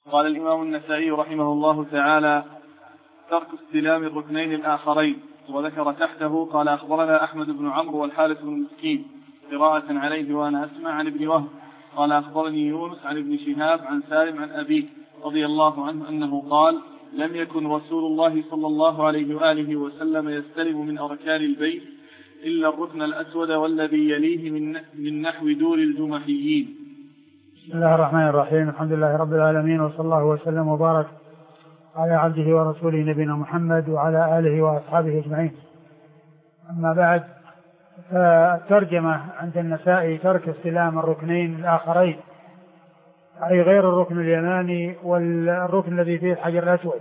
قال الإمام النسائي رحمه الله تعالى: ترك استلام الركنين الآخرين. وذكر تحته: قال أخبرنا أحمد بن عمرو والحارث بن مسكين قراءة عليه وأنا أسمع عن ابن وهب قال أخبرني يونس عن ابن شهاب عن سالم عن أبيه رضي الله عنه أنه قال: لم يكن رسول الله صلى الله عليه وآله وسلم يستلم من أركان البيت إلا الركن الأسود والذي يليه من نحو دور الجمحيين. بسم الله الرحمن الرحيم. الحمد لله رب العالمين، وصلى الله وسلم وبارك على عبده ورسوله نبينا محمد وعلى آله وأصحابه أجمعين. أما بعد، فالترجمة عند النسائي: ترك استلام الركنين الآخرين، أي غير الركن اليماني والركن الذي فيه الحجر الأسود.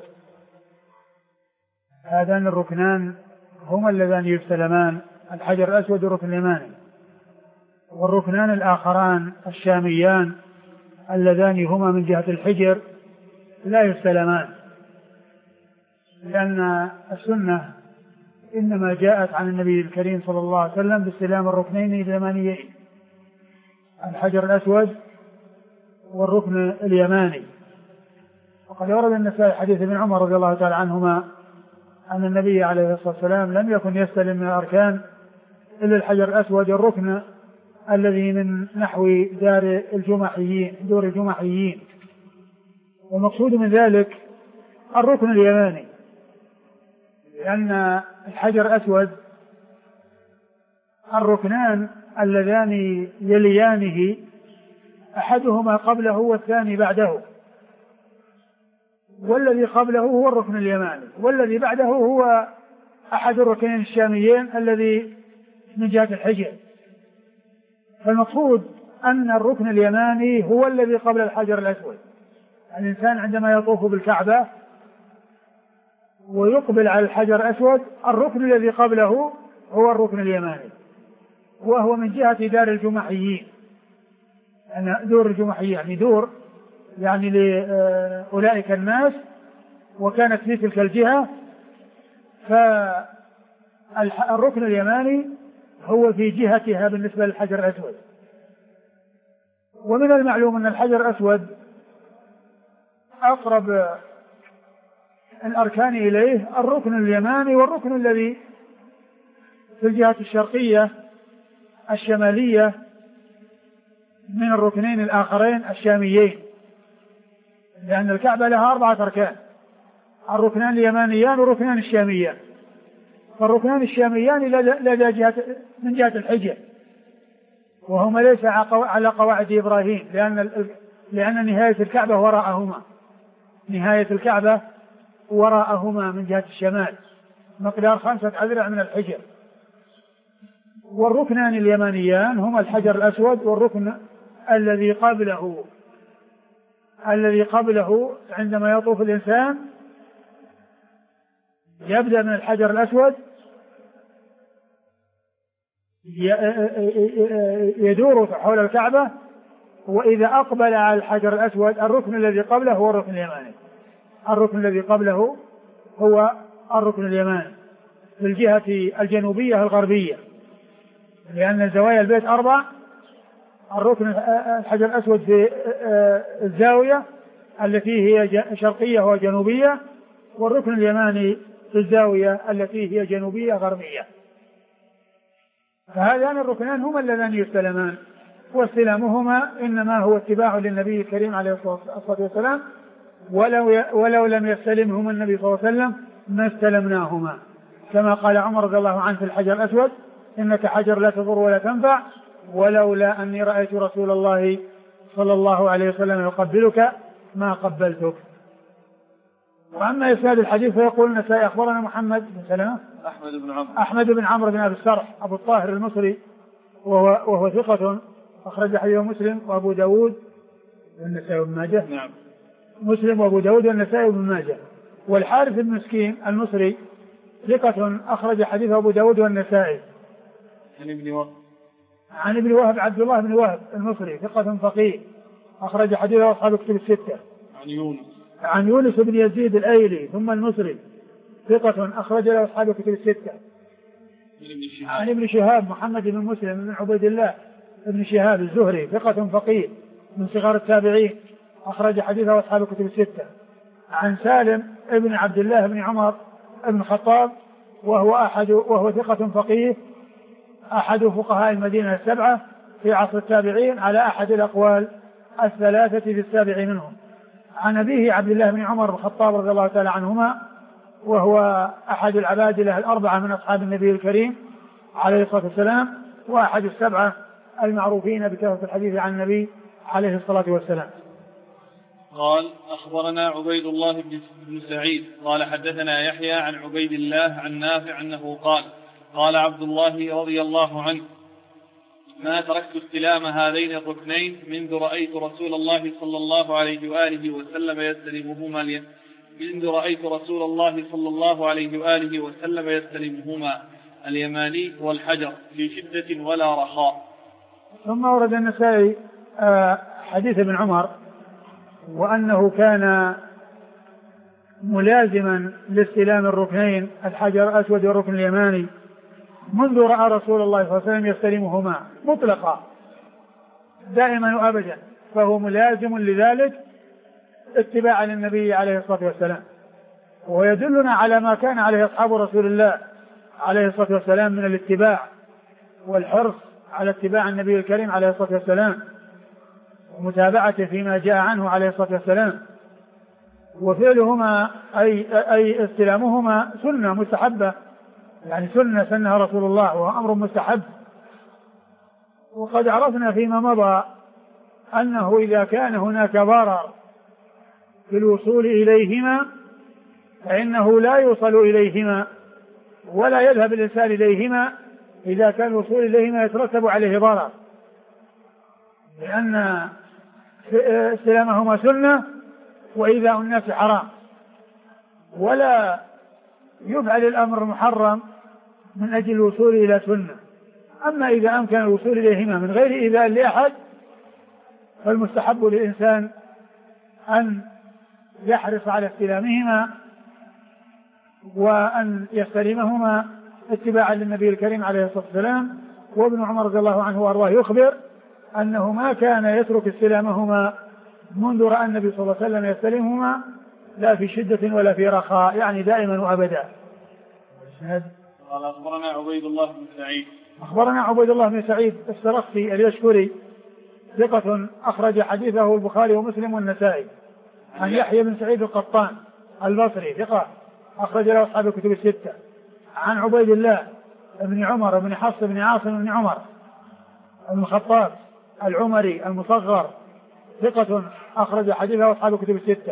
هذان الركنان هما اللذان يستلمان، الحجر الأسود والركن اليماني. والركنان الآخران الشاميان اللذان هما من جهة الحجر لا يستلمان، لأن السنة إنما جاءت عن النبي الكريم صلى الله عليه وسلم باستلام الركنين اليمانيين، الحجر الأسود والركن اليماني. وقد ورد النسائي حديث ابن عمر رضي الله تعالى عنهما أن النبي عليه الصلاة والسلام لم يكن يستلم من الأركان إلا الحجر الأسود، الركن الذي من نحو دور الجمحيين. والمقصود من ذلك الركن اليماني، لأن الحجر الأسود الركنان اللذان يليانه أحدهما قبله والثاني بعده، والذي قبله هو الركن اليماني، والذي بعده هو أحد الركنين الشاميين الذي من جهة الحجر. فالمقصود أن الركن اليماني هو الذي قبل الحجر الأسود. الإنسان عندما يطوف بالكعبة ويقبل على الحجر الأسود، الركن الذي قبله هو الركن اليماني، وهو من جهة دار الجمحيين. أن دور الجمحيين يعني دور يعني لأولئك الناس، وكانت في تلك الجهة. فالركن اليماني هو في جهتها بالنسبة للحجر الأسود. ومن المعلوم أن الحجر الأسود أقرب الأركان إليه الركن اليماني، والركن الذي في الجهة الشرقية الشمالية من الركنين الآخرين الشاميين، لأن الكعبة لها 4 أركان: الركنان اليمانيان والركنان الشاميان. فالركنان الشاميان لدى جهة من جهة الحجر، وهما ليس على قواعد إبراهيم، لأن نهاية الكعبة وراءهما، نهاية الكعبة وراءهما من جهة الشمال، مقدار 5 أذرع من الحجر. والركنان اليمانيان هما الحجر الأسود والركن الذي قبله عندما يطوف الإنسان يبدأ من الحجر الأسود يدور حول الكعبة، وإذا أقبل على الحجر الأسود الركن الذي قبله هو الركن اليماني. الركن الذي قبله هو الركن اليماني في الجهة الجنوبية الغربية، لأن زوايا البيت 4: الركن الحجر الأسود في الزاوية التي هي شرقية وجنوبية، والركن اليماني في الزاوية التي هي جنوبية غربية. فهذان الركنان هما اللذان يستلمان، واستلامهما إنما هو اتباع للنبي الكريم عليه الصلاة والسلام، ولو لم يستلمهما النبي صلى الله عليه وسلم ما استلمناهما، كما قال عمر رضي الله عنه في الحجر الأسود: إنك حجر لا تضر ولا تنفع، ولولا أني رأيت رسول الله صلى الله عليه وسلم يقبلك ما قبلتك. وأما إسناد الحديث فيقول النسائي: أخبرنا محمد بن سلمة أحمد بن عمرو بن أبي السرح أبو الطاهر المصري، وهو ثقة، أخرج حديثه مسلم وأبو داود والنسائي وابن ماجه. نعم، مسلم وأبو داود والنسائي وابن ماجه. والحارث بن مسكين المصري ثقة، أخرج حديثه أبو داود والنسائي. عن ابن وهب عبد الله بن وهب المصري ثقة فقيه، أخرج حديثه أصحاب الكتب الستة. عن يونس بن يزيد الأيلي ثم المصري ثقة، أخرج له أصحاب الكتب الستة. عن ابن شهاب محمد بن مسلم بن عبيد الله ابن شهاب الزهري ثقة فقيه من صغار التابعين، أخرج حديثه أصحاب الكتب الستة. عن سالم ابن عبد الله بن عمر بن الخطاب وهو ثقة فقيه أحد فقهاء المدينة السبعة في عصر التابعين على أحد الأقوال الثلاثة في السابع منهم. عن أبيه عبد الله بن عمر بن الخطاب رضي الله تعالى عنهما وهو أحد العبادلة الأربعة من أصحاب النبي الكريم عليه الصلاة والسلام وأحد السبعة المعروفين بكثرة الحديث عن النبي عليه الصلاة والسلام. قال أخبرنا عبيد الله بن سعيد قال حدثنا يحيى عن عبيد الله عن نافع أنه قال قال عبد الله رضي الله عنه ما تركت استلام هذين الركنين منذ رأيت رسول الله صلى الله عليه وآله وسلم يستلمهما اليماني والحجر في شدة ولا رخاء. ثم ورد النسائي حديث ابن عمر وأنه كان ملازما لاستلام الركنين الحجر الأسود والركن اليماني منذ رأى رسول الله صلى الله عليه وسلم يستلمهما مطلقا دائما وأبدا، فهو ملازم لذلك اتباعا للنبي عليه الصلاة والسلام. ويدلنا على ما كان عليه أصحاب رسول الله عليه الصلاة والسلام من الاتباع والحرص على اتباع النبي الكريم عليه الصلاة والسلام ومتابعته فيما جاء عنه عليه الصلاة والسلام. وفعلهما أي استلامهما سنة مستحبة، يعني سنة سنها رسول الله وهو أمر مستحب. وقد عرفنا فيما مضى أنه إذا كان هناك ضرر في الوصول إليهما فإنه لا يوصل إليهما ولا يذهب الإنسان إليهما إذا كان الوصول إليهما يترتب عليه ضرر، لأن استلامهما سنة وإيذاء الناس حرام، ولا يفعل الأمر محرم من أجل الوصول إلى سنة. أما إذا أمكن الوصول إليهما من غير إيذاء لأحد فالمستحب للإنسان أن يحرص على استلامهما وأن يستلمهما اتباعا للنبي الكريم عليه الصلاة والسلام. وابن عمر رضي الله عنه وأرضاه يخبر أنه ما كان يترك استلامهما منذ رأى النبي صلى الله عليه وسلم يستلمهما لا في شدة ولا في رخاء، يعني دائما وأبدا. قال أخبرنا عبيد الله بن سعيد. أخبرنا عبيد الله بن سعيد السرخسي اليشكري ثقة أخرج حديثه البخاري ومسلم والنسائي. عن يحيى بن سعيد القطان البصري ثقة أخرج له أصحاب الكتب الستة. عن عبيد الله بن عمر بن حفص بن عاصم بن عمر بن الخطاب العمري المصغر ثقة أخرج حديثه أصحاب الكتب الستة.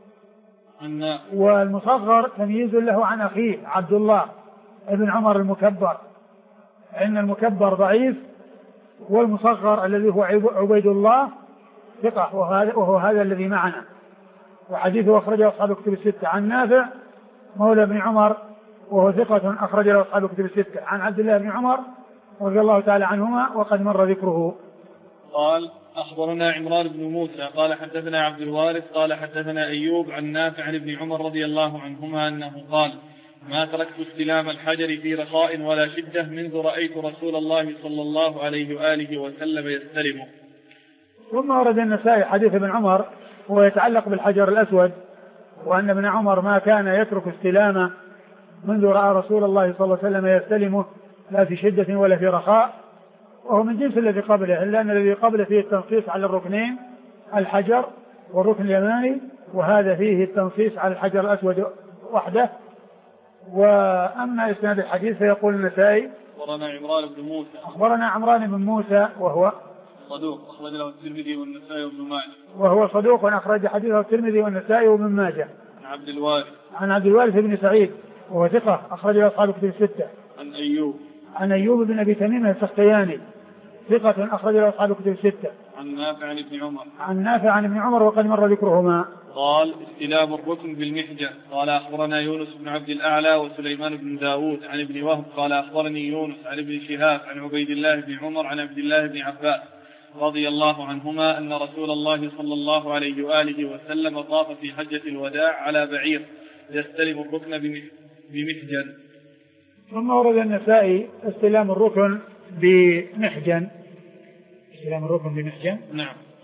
والمصغر تمييز له عن أخيه عبد الله بن عمر المكبر، إن المكبر ضعيف والمصغر الذي هو عبيد الله ثقة وهو هذا الذي معنا. وحديثه أخرجه أصحاب الكتب الستة. عن نافع مولى بن عمر وهو ثقة أخرج له أصحاب الكتب الستة. عن عبد الله بن عمر رضي الله تعالى عنهما وقد مر ذكره. قال أخبرنا عمران بن موسى قال حدثنا عبد الوارث قال حدثنا أيوب عن نافع عن ابن عمر رضي الله عنهما أنه قال ما تركت استلام الحجر في رخاء ولا شدة منذ رأيت رسول الله صلى الله عليه وآله وسلم يستلمه. ثم ورد النسائي حديث ابن عمر ويتعلق بالحجر الأسود، وأن ابن عمر ما كان يترك استلامه منذ رأى رسول الله صلى الله عليه وسلم يستلمه لا في شدة ولا في رخاء، وهو من جنس الذي قبله، إلا أن الذي قبله فيه التنصيص على الركنين الحجر والركن اليماني، وهذا فيه التنصيص على الحجر الأسود وحده. وأما إسناد الحديث فيقول النسائي أخبرنا عمران بن موسى. أخبرنا عمران بن موسى وهو صدوق أخرج له الترمذي والنسائي وابن ماجه. وهو صدوق أخرج حديثه الترمذي والنسائي وابن ماجه. عن عبد الوارث بن سعيد وهو ثقة أخرج له أصحاب الكتب الستة. عن أيوب بن أبي تميم السختياني ثقة أخرج له أصحاب الكتب الستة. عن نافع عن ابن عمر وقد مر ذكرهما. قال استلام الركن بالمحجة. قال أخبرنا يونس بن عبد الأعلى وسليمان بن داود عن ابن وهب قال أخبرني يونس عن ابن شهاب عن عبيد الله بن عمر عن عبد الله بن عباس رضي الله عنهما أن رسول الله صلى الله عليه وآله وسلم طاف في حجة الوداع على بعير يستلم الركن بمحجن. ثم ورد النسائي استلام الركن بمحجن. استلام الركن بمحجن. نعم.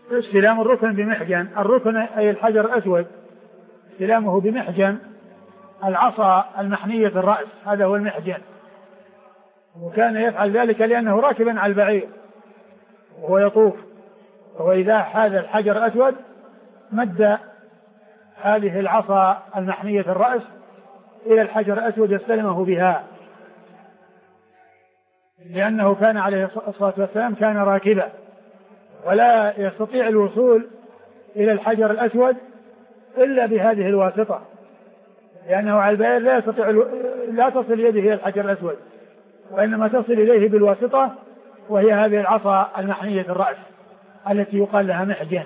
استلام الركن بمحجن. الركن أي الحجر الأسود استلامه بمحجن العصا المحنية الرأس، هذا هو المحجن. وكان يفعل ذلك لأنه راكبا على البعير وهو يطوف، وإذا حاز الحجر الأسود مد هذه العصا المحنية الرأس إلى الحجر الأسود يستلمه بها، لأنه كان عليه الصلاة والسلام كان راكبا ولا يستطيع الوصول إلى الحجر الأسود إلا بهذه الواسطة، لأنه على البعير لا تصل يده إلى الحجر الأسود، وإنما تصل إليه بالواسطة، وهي هذه العصا المحنية الرأس التي يقال لها محجن.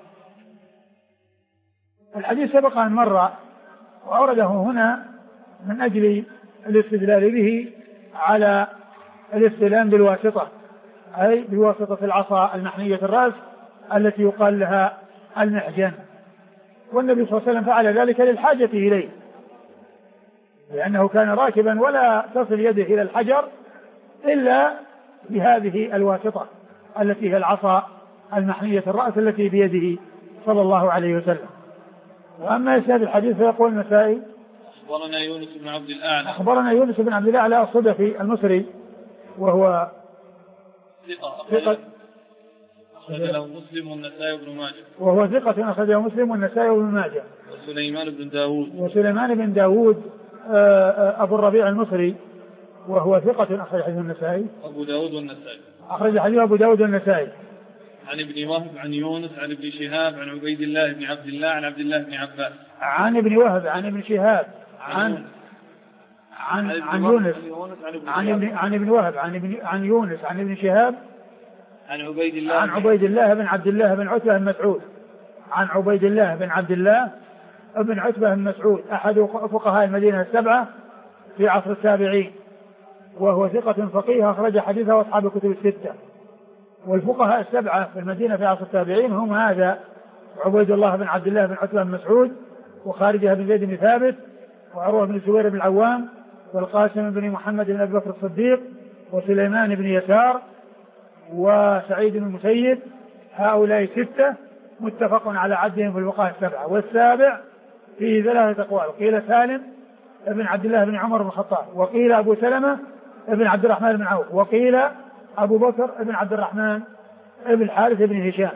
الحديث سبق أن مر وأورده هنا من أجل الاستدلال به على الاستلام بالواسطة، أي بواسطة العصا المحنية الرأس التي يقال لها المحجن. والنبي صلى الله عليه وسلم فعل ذلك للحاجة إليه، لأنه كان راكبا ولا تصل يده إلى الحجر إلا بهذه الواسطة التي هي العصا المحنية الرأس التي بيده صلى الله عليه وسلم. وأما إسناد الحديث فيقول النسائي أخبرنا يونس بن عبد الأعلى أخبرنا يونس بن عبد الأعلى الصدفي المصري وهو ثقة أخرج له مسلم والنسائي بن ماجه، وهو ثقة أخرجه مسلم والنسائي بن ماجه. وسليمان بن داود أبو الربيع المصري وهو ثقة أخرج حديث النسائي أبو داود والنسائي، أخرج حديث أبو داود والنسائي. عن ابن وهب عن يونس عن ابن شهاب عن عبيد الله بن عبد الله عن عبد الله بن عباس. عن ابن وهب عن ابن شهاب عن يونس عن ابن وهب عن يونس عن ابن شهاب عن عبيد الله بن عبد الله بن عتبة بن مسعود عن عبيد الله بن عبد الله بن عتبة بن مسعود أحد فقهاء المدينة السبعة في عصر التابعين، وهو ثقة فقيه أخرج حديثه أصحاب الكتب الستة. والفقهاء السبعة في المدينة في عصر التابعين هم هذا عبيد الله بن عبد الله بن عتبة بن مسعود، وخارجة بن زيد بن ثابت، وعروة بن الزبير بن العوام، والقاسم بن محمد بن أبي بكر الصديق، وسليمان بن يسار، وسعيد بن المسيب. هؤلاء ستة متفق على عدهم في الفقهاء السبعة. والسابع فيه ثلاثة أقوال، قيل سالم ابن عبد الله بن عمر بن الخطاب، وقيل أبو سلمة ابن عبد الرحمن بن عوف، وقيل أبو بكر ابن عبد الرحمن ابن الحارث بن هشام.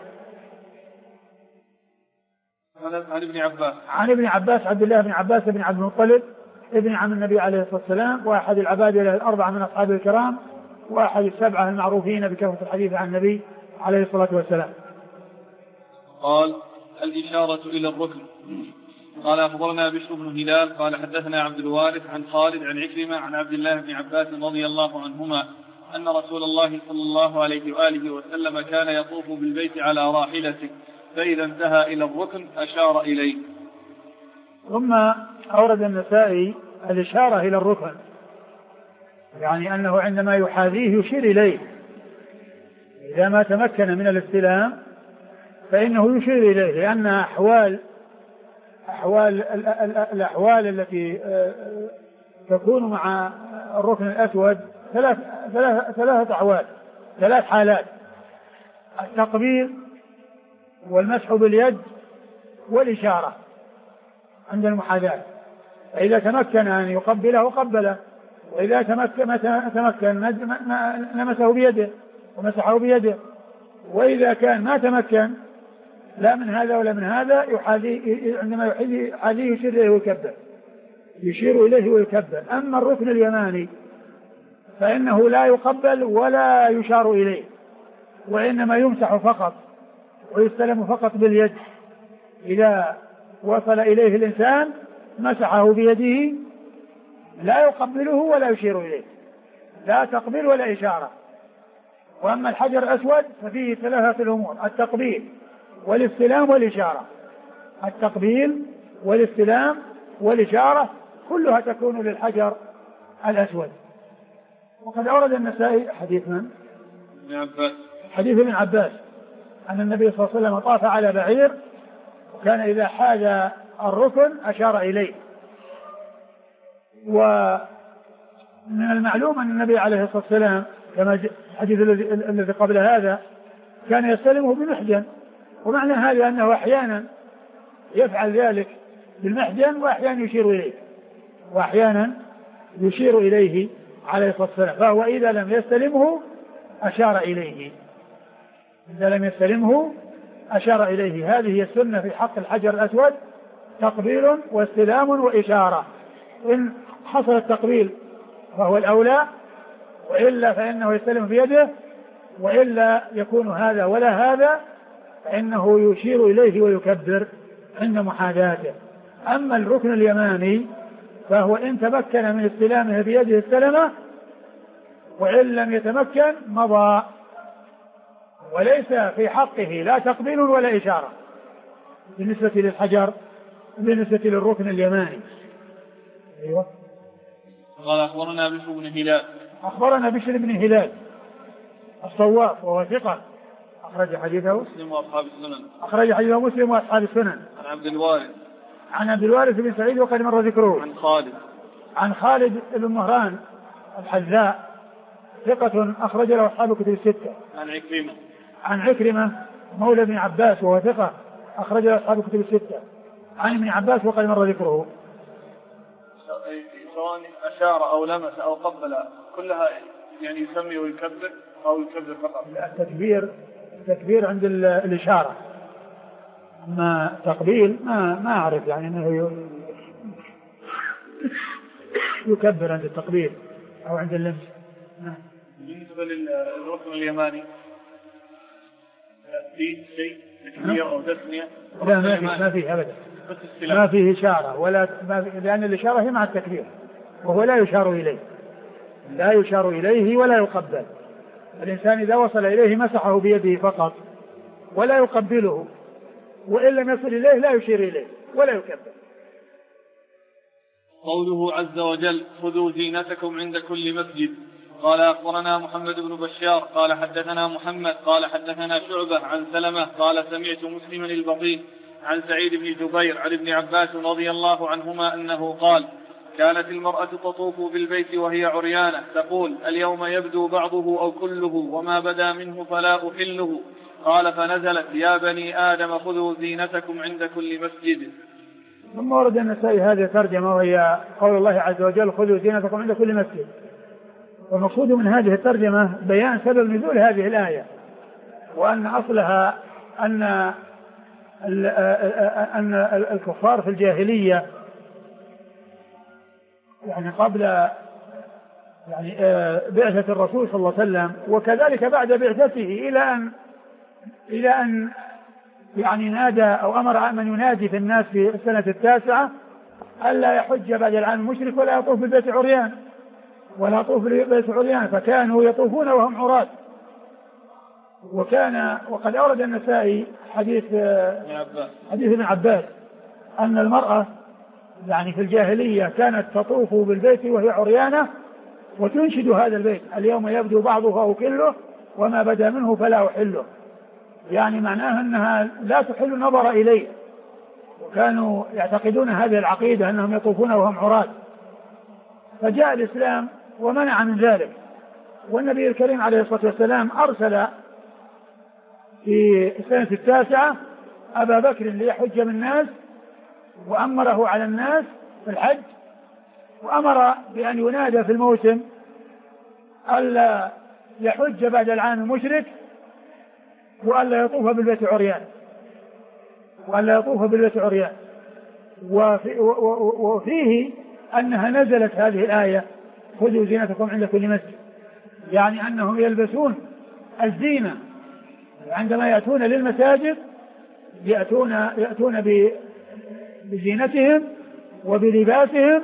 عن ابن عباس عبد الله بن عباس بن عبد المطلب ابن عم النبي عليه الصلاة والسلام، وأحد العبادلة الأربعة من أصحاب الكرام، وأحد السبعة المعروفين بكثرة الحديث عن النبي عليه الصلاة والسلام. قال الإشارة إلى الركن. قال أخبرنا بشر بن هلال قال حدثنا عبد الوارث عن خالد عن عكرمة عن عبد الله بن عباس رضي الله عنهما أن رسول الله صلى الله عليه وآله وسلم كان يطوف بالبيت على راحلته، فإذا انتهى إلى الركن أشار إليه. ثم أورد النسائي الإشارة إلى الركن، يعني أنه عندما يحاذيه يشير إليه، إذا ما تمكن من الاستلام فإنه يشير إليه، لأن الأحوال التي تكون مع الركن الأسود ثلاث أحوال، ثلاث حالات: التقبيل والمسح باليد والإشارة عند المحاذاة. فإذا تمكن أن يقبله قبله، وإذا تمكن لمسه بيده ومسحه بيده، وإذا كان ما تمكن لا من هذا ولا من هذا عندما يحاذيه يشير إليه ويكبر، يشير إليه ويكبر. أما الركن اليماني فإنه لا يقبل ولا يشار إليه، وإنما يمسح فقط ويستلم فقط باليد. إذا وصل إليه الإنسان مسحه بيده، لا يقبله ولا يشير إليه، لا تقبيل ولا إشارة. وأما الحجر الأسود ففيه ثلاثة الأمور: التقبيل والاستلام والإشارة. التقبيل والاستلام والإشارة كلها تكون للحجر الأسود. وقد أورد النسائي حديث ابن عباس أن النبي صلى الله عليه وسلم طاف على بعير، وكان إذا حاذ الركن أشار إليه. ومن المعلوم أن النبي عليه الصلاة والسلام كما الحديث الذي قبل هذا كان يستلمه بمحجن، ومعنى هذا أنه أحيانا يفعل ذلك بالمحجن وأحيانا يشير إليه عليه الصلاة والسلام. فهو إذا لم يستلمه أشار إليه. هذه هي السنة في حق الحجر الأسود، تقبيل واستلام وإشارة. إن حصل التقبيل فهو الأولى، وإلا فإنه يستلم بيده، وإلا يكون هذا ولا هذا، فإنه يشير إليه ويكبر عند محاذاته. أما الركن اليماني فهو إن تمكن من استلامه بيده استلمه، وإن لم يتمكن مضى، وليس في حقه لا تقبيل ولا إشارة بالنسبة للحجر بالنسبة للركن اليماني. أيوة. قال أخبرنا بشر بن هلال الصواف وهو ثقة، أخرج حديثه مسلم وأصحاب السنن. عن عبد الوارث بن سعيد وقد مر ذكره. عن خالد بن مهران الحذاء ثقة أخرج له أصحاب الكتب الستة. عن عكرمة مولى ابن عباس وهو ثقة أخرج له أصحاب الكتب الستة. عن ابن عباس وقد مر ذكره. سواء أشار أو لمس أو قبل كلها يعني يسمي ويكبر أو يكبر فقط. التكبير عند الإشارة، ما تقبيل ما أعرف يعني أنه يكبر عند التقبيل أو عند اللمس. بالنسبة للركن اليماني في شيء تكبير أو تسمية؟ لا ما فيه أبدا، ما فيه إشارة ولا لأن الإشارة هي مع التكبير، وهو لا يشار إليه ولا يقبل. الإنسان إذا وصل إليه مسحه بيده فقط ولا يقبله، وإن لم يصل إليه لا يشير إليه ولا يكبر. قوله عز وجل خذوا زينتكم عند كل مسجد. قال أخبرنا محمد بن بشار قال حدثنا محمد قال حدثنا شعبة عن سلمة قال سمعت مسلما البطين عن سعيد بن جبير عن ابن عباس رضي الله عنهما أنه قال كانت المرأة تطوف بالبيت وهي عريانة تقول اليوم يبدو بعضه أو كله وما بدا منه فلا أحله. قال فنزلت يا بني آدم خذوا زينتكم عند كل مسجد. ثم ورد النسائي هذه الترجمة وهي قول الله عز وجل خذوا زينتكم عند كل مسجد. والمقصود من هذه الترجمة بيان سبب نزول هذه الآية، وأن أصلها أن الكفار في الجاهلية يعني قبل يعني بعثة الرسول صلى الله عليه وسلم، وكذلك بعد بعثته إلى أن يعني نادى أو أمر من ينادي في الناس في السنة 9 ألا يحج بعد العام المشرك ولا يطوف بالبيت عريان فكانوا يطوفون وهم عراة. وقد أورد النسائي حديث ابن عباس أن المرأة يعني في الجاهلية كانت تطوف بالبيت وهي عريانة وتنشد هذا البيت اليوم يبدو بعضه أو كله وما بدا منه فلا أحله، يعني معناها أنها لا تحل النظر إليه، وكانوا يعتقدون هذه العقيدة أنهم يطوفون وهم عراة. فجاء الإسلام ومنع من ذلك، والنبي الكريم عليه الصلاة والسلام أرسل في السنة 9 أبا بكر ليحج بالناس، وأمره على الناس في الحج، وأمر بأن ينادى في الموسم ألا يحج بعد العام المشرك وألا يطوف بالبيت عريان. وفيه أنها نزلت هذه الآية خذوا زينتكم عند كل مسجد، يعني أنهم يلبسون الزينة عندما يأتون للمساجد، يأتون بزينتهم وبلباسهم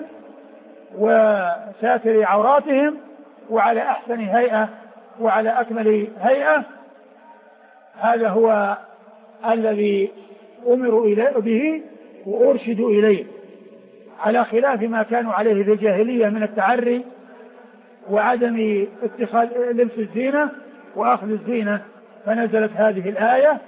وساتر عوراتهم وعلى أحسن هيئة وعلى أكمل هيئة. هذا هو الذي أمروا به وأرشدوا إليه، على خلاف ما كانوا عليه في الجاهلية من التعري وعدم اتخاذ لبس الزينة وأخذ الزينة. فنزلت هذه الآية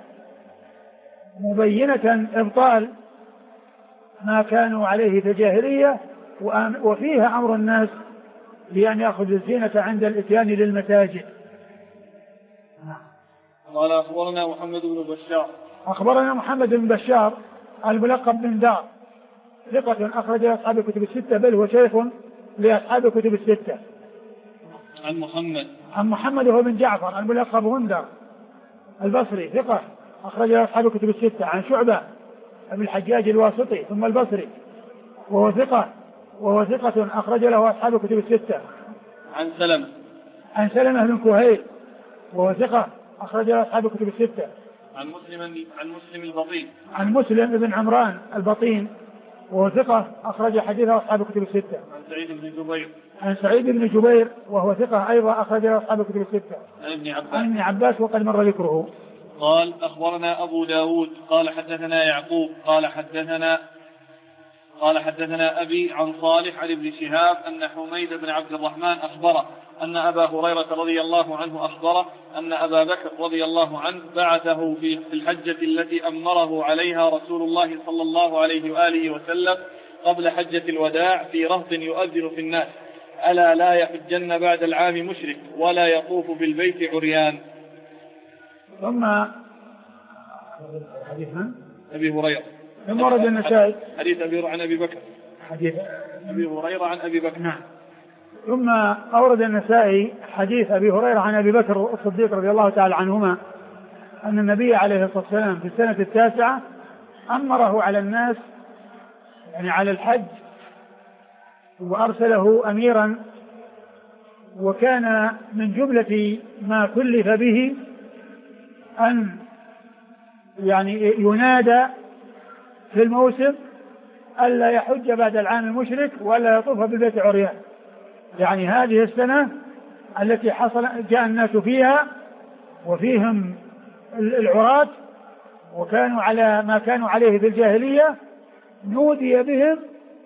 مبينة إبطال ما كانوا عليه في الجاهلية، وفيها أمر الناس بأن يأخذ الزينة عند الإتيان للمساجد. قال أخبرنا محمد بن بشار أخبرنا محمد بن بشار الملقب بن دار ثقة أخرج أصحاب الكتب الستة بل هو شيخ لأصحاب الكتب الستة. عن محمد هو بن جعفر الملقب غندر البصري ثقة أخرج أصحاب الكتب الستة. عن شعبة ابن الحجاج الواسطي ثم البصري وهو ثقة أخرج له أصحاب الكتب الستة. عن سلمة بن كهيل وهو ثقة أخرج له أصحاب الكتب الستة. عن مسلم بن عمران البطين وهو ثقة أخرج حديثه أصحاب الكتب الستة. عن سعيد بن جبير وهو ثقة أيضا أخرج له أصحاب الكتب الستة. عن ابن عباس وقد مر ذكره. قال أخبرنا أبو داود قال حدثنا يعقوب قال حدثنا أبي عن صالح عن ابن شهاب أن حميد بن عبد الرحمن أخبره أن أبا هريرة رضي الله عنه أخبره أن أبا بكر رضي الله عنه بعثه في الحجة التي أمره عليها رسول الله صلى الله عليه وآله وسلم قبل حجة الوداع في رهط يؤذن في الناس: ألا لا يحجن بعد العام مشرك ولا يطوف بالبيت عريان. ثم أبي هريرة ثم ورد النسائي حديث عن أبي بكر حديث أبي هريرة عن أبي بكر. نعم. ثم أورد النسائي حديث أبي هريرة عن أبي بكر الصديق رضي الله تعالى عنهما أن النبي عليه الصلاة والسلام في السنة 9 أمره على الناس يعني على الحج وأرسله أميرا، وكان من جملة ما كلف به أن يعني ينادى في الموسم ألا يحج بعد العام المشرك ولا يطوف بالبيت عريان. يعني هذه السنة التي جاء الناس فيها وفيهم العراة وكانوا على ما كانوا عليه في الجاهلية، نودي بهم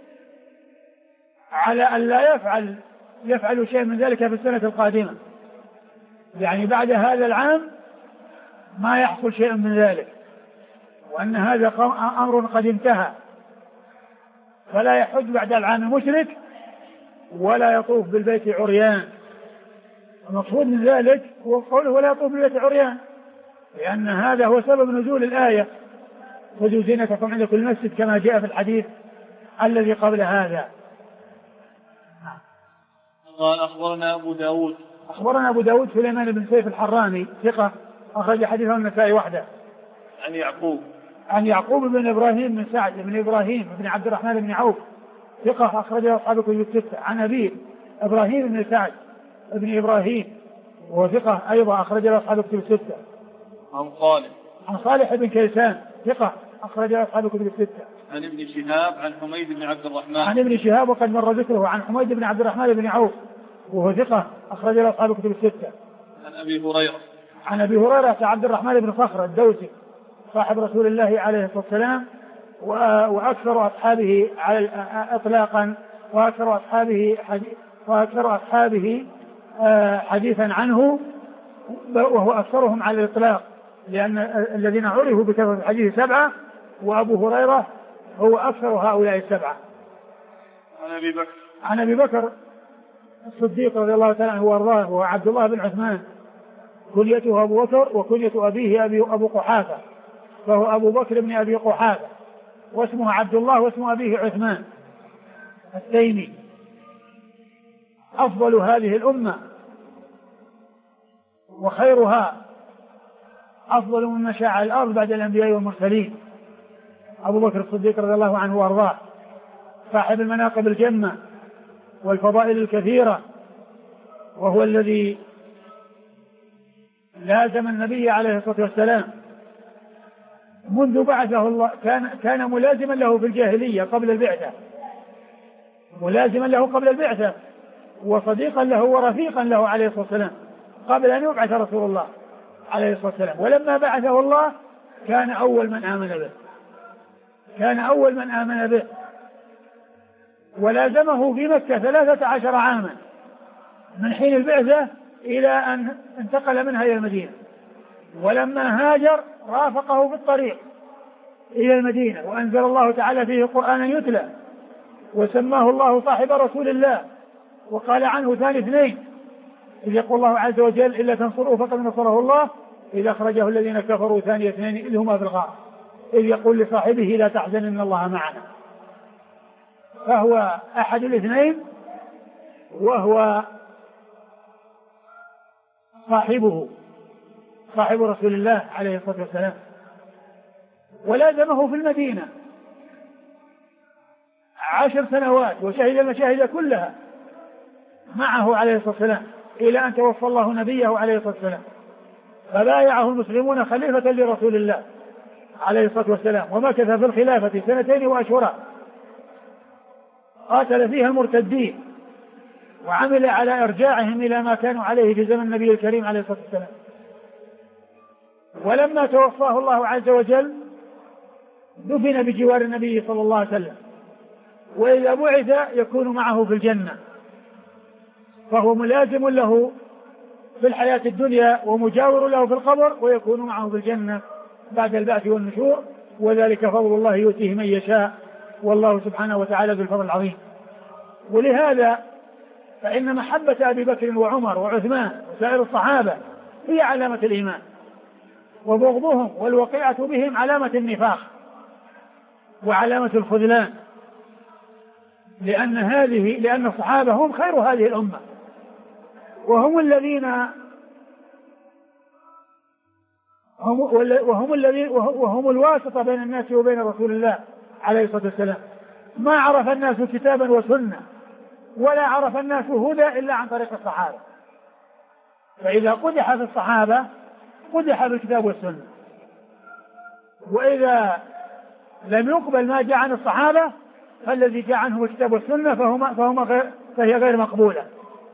على أن لا يفعلوا شيء من ذلك في السنة القادمة، يعني بعد هذا العام ما يحصل شيء من ذلك، وأن هذا أمر قد انتهى، فلا يحج بعد العام المشرك ولا يطوف بالبيت عريان. المقصود من ذلك هو قوله ولا يطوف بالبيت عريان، لأن هذا هو سبب نزول الآية: خذوا زينتكم عند كل مسجد، كما جاء في الحديث الذي قبل هذا. قال أخبرنا أبو داود سليمان بن سيف الحراني ثقة أخرج حديثه النسائي وحده. عن يعقوب بن إبراهيم بن سعد بن إبراهيم بن عبد الرحمن بن عوف ثقة أخرجه أصحاب الكتب الستة. عن أبيه إبراهيم بن سعد بن إبراهيم وهو ثقة أيضا أخرجه أصحاب الكتب الستة. عن صالح بن كيسان ثقة أخرجه أصحاب الكتب الستة. عن ابن شهاب عن حميد بن عبد الرحمن عن ابن شهاب وقد مر ذكره. عن حميد بن عبد الرحمن بن عوف وهو ثقة أخرجه أصحاب الكتب الستة. عن أبي هريرة عبد الرحمن بن صخر الدوسي صاحب رسول الله عليه الصلاة والسلام وأكثر أصحابه على إطلاقا وأكثر أصحابه حديثا عنه، وهو أكثرهم على الإطلاق، لأن الذين عرفوا بكثرة الحديث 7، وأبو هريرة هو أكثر هؤلاء 7. عن أبي بكر الصديق رضي الله تعالى عنه وارضاه، وهو عبد الله بن عثمان كنيته أبو بكر وكنية أبيه أبو قحافة، فهو أبو بكر بن أبي قحافة، واسمه عبد الله واسم أبيه عثمان التيمي. أفضل هذه الأمة وخيرها، أفضل من مشى على الأرض بعد الأنبياء والمرسلين، أبو بكر الصديق رضي الله عنه وارضاه، صاحب المناقب الجمة والفضائل الكثيرة، وهو الذي لازم النبي عليه الصلاة والسلام منذ بعثه الله، كان ملازما له في الجاهلية قبل البعثة، ملازما له قبل البعثة، وصديقا له ورفيقا له عليه الصلاة والسلام قبل أن يبعث رسول الله عليه الصلاة والسلام. ولما بعثه الله كان أول من آمن به، ولازمه في مكة 13 عاما من حين البعثة إلى أن انتقل منها إلى المدينة. ولما هاجر رافقه في الطريق إلى المدينة، وأنزل الله تعالى فيه قرآنا يتلى، وسماه الله صاحب رسول الله، وقال عنه ثاني 2، إذ يقول الله عز وجل: إلا تنصروه فقد نصره الله إذا أخرجه الذين كفروا ثاني اثنين إذ هما في الغار إذ يقول لصاحبه لا تحزن إن الله معنا. فهو أحد الاثنين وهو صاحب رسول الله عليه الصلاة والسلام، ولازمه في المدينة 10 سنوات وشهد المشاهد كلها معه عليه الصلاة والسلام إلى أن توفى الله نبيه عليه الصلاة والسلام، فبايعه المسلمون خليفة لرسول الله عليه الصلاة والسلام، ومكث في الخلافة 2 وأشهرا قاتل فيها المرتدين وعمل على إرجاعهم إلى ما كانوا عليه في زمن النبي الكريم عليه الصلاة والسلام. ولما توفاه الله عز وجل دفن بجوار النبي صلى الله عليه وسلم، وإذا بعث يكون معه في الجنة، فهو ملازم له في الحياة الدنيا ومجاور له في القبر، ويكون معه في الجنة بعد البعث والنشور، وذلك فضل الله يؤتيه من يشاء، والله سبحانه وتعالى ذو الفضل العظيم. ولهذا فإن محبة أبي بكر وعمر وعثمان وسائر الصحابة هي علامة الإيمان، وبغضهم والوقيعة بهم علامة النفاق وعلامة الخذلان، لأن الصحابة هم خير هذه الأمة، وهم الواسطة بين الناس وبين رسول الله عليه الصلاة والسلام. ما عرف الناس كتابا وسنة ولا عرف الناس هدى إلا عن طريق الصحابة، فإذا قدح في الصحابة قدح بالكتاب والسنة، وإذا لم يقبل ما جاء عن الصحابة فالذي جاء عنه الكتاب والسنة فهي غير مقبولة.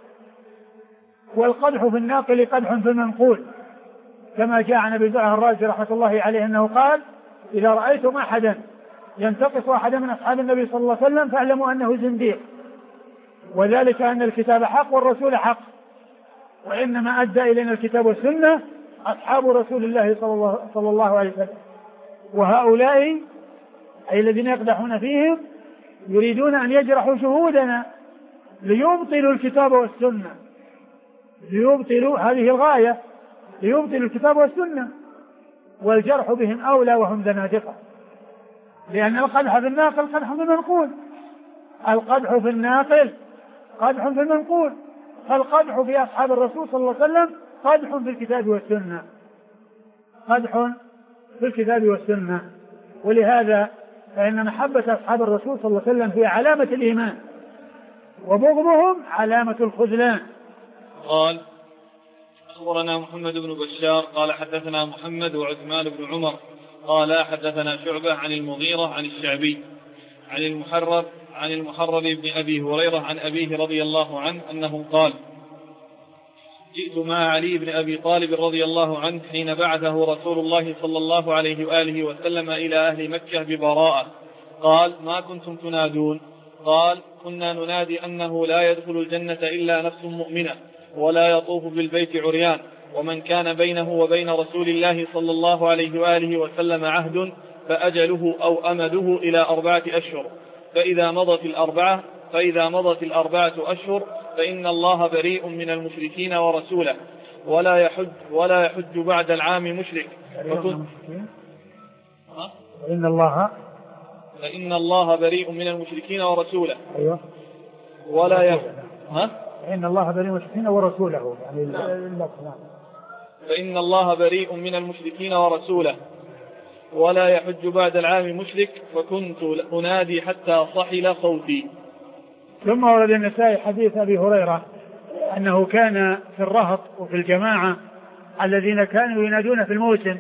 والقدح في الناقل قدح في المنقول، كما جاء عن أبي زرعة الرازي رحمة الله عليه أنه قال: إذا رأيتم أحدا ينتقص أحدا من أصحاب النبي صلى الله عليه وسلم فاعلموا أنه زنديق، وذلك أن الكتاب حق والرسول حق، وإنما أدى إلينا الكتاب والسنة أصحاب رسول الله صلى الله عليه وسلم. وهؤلاء أي الذين يقدحون فيهم يريدون أن يجرحوا شهودنا ليبطلوا الكتاب والسنة، ليبطلوا هذه الغاية، ليبطلوا الكتاب والسنة، والجرح بهم أولى وهم زنادقة، لأن القدح في الناقل قدح في المنقول، القدح في الناقل قدح في المنقول، فالقدح في أصحاب الرسول صلى الله عليه وسلم قدح في الكتاب والسنة، قدح في الكتاب والسنة. ولهذا فإن محبة أصحاب الرسول صلى الله عليه وسلم هي علامة الإيمان، وبغضهم علامة الخذلان. قال: أخبرنا محمد بن بشار قال حدثنا محمد وعثمان بن عمر قال حدثنا شعبة عن المغيرة عن الشعبي عن المحرر بن أبي هريرة عن أبيه رضي الله عنه أنه قال: جئت مع علي بن أبي طالب رضي الله عنه حين بعثه رسول الله صلى الله عليه وآله وسلم إلى أهل مكة ببراءة. قال: ما كنتم تنادون؟ قال: كنا ننادي أنه لا يدخل الجنة إلا نفس مؤمنة ولا يطوف بالبيت عريان، ومن كان بينه وبين رسول الله صلى الله عليه وآله وسلم عهد فأجله أو أمده إلى 4 أشهر، فإذا مضت الأربعة أشهر فإن الله بريء من المشركين ورسوله ولا يحج بعد العام مشرك. فإن الله بريء من المشركين ورسوله ولا يحج فإن الله بريء من المشركين ورسوله فإن الله بريء من المشركين ورسوله ولا يحج بعد العام مشرك، فكنت أنادي حتى صحل صوتي. ثم ورد النسائي حديث أبي هريرة أنه كان في الرهط وفي الجماعة الذين كانوا ينادون في الموسم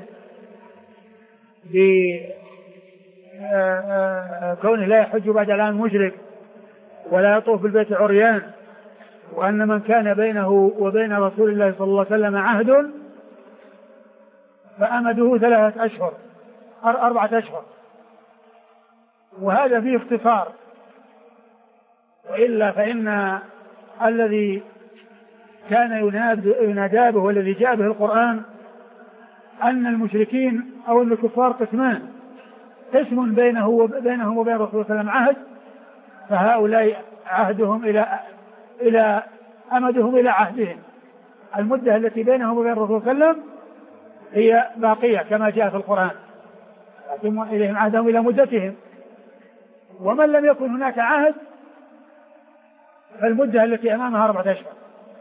بكونه لا يحج بعد العام مشرك ولا يطوف بالبيت عريان، وأن من كان بينه وبين رسول الله صلى الله عليه وسلم عهد فأمده 3 أشهر 4 أشهر، وهذا فيه اختصار، وإلا فإن الذي كان ينادى به والذي جاء به القرآن أن المشركين أو الكفار قسمان: قسم بينهم وبين رسول الله صلى الله عليه وسلم عهد، فهؤلاء عهدهم إلى أمدهم إلى عهدهم، المدة التي بينهم وبين الرسول صلى الله عليه وسلم هي باقية كما جاء في القرآن، أتموا إليهم عهدهم إلى مدتهم. ومن لم يكن هناك عهد فالمدة التي أمامها 4 أشهر،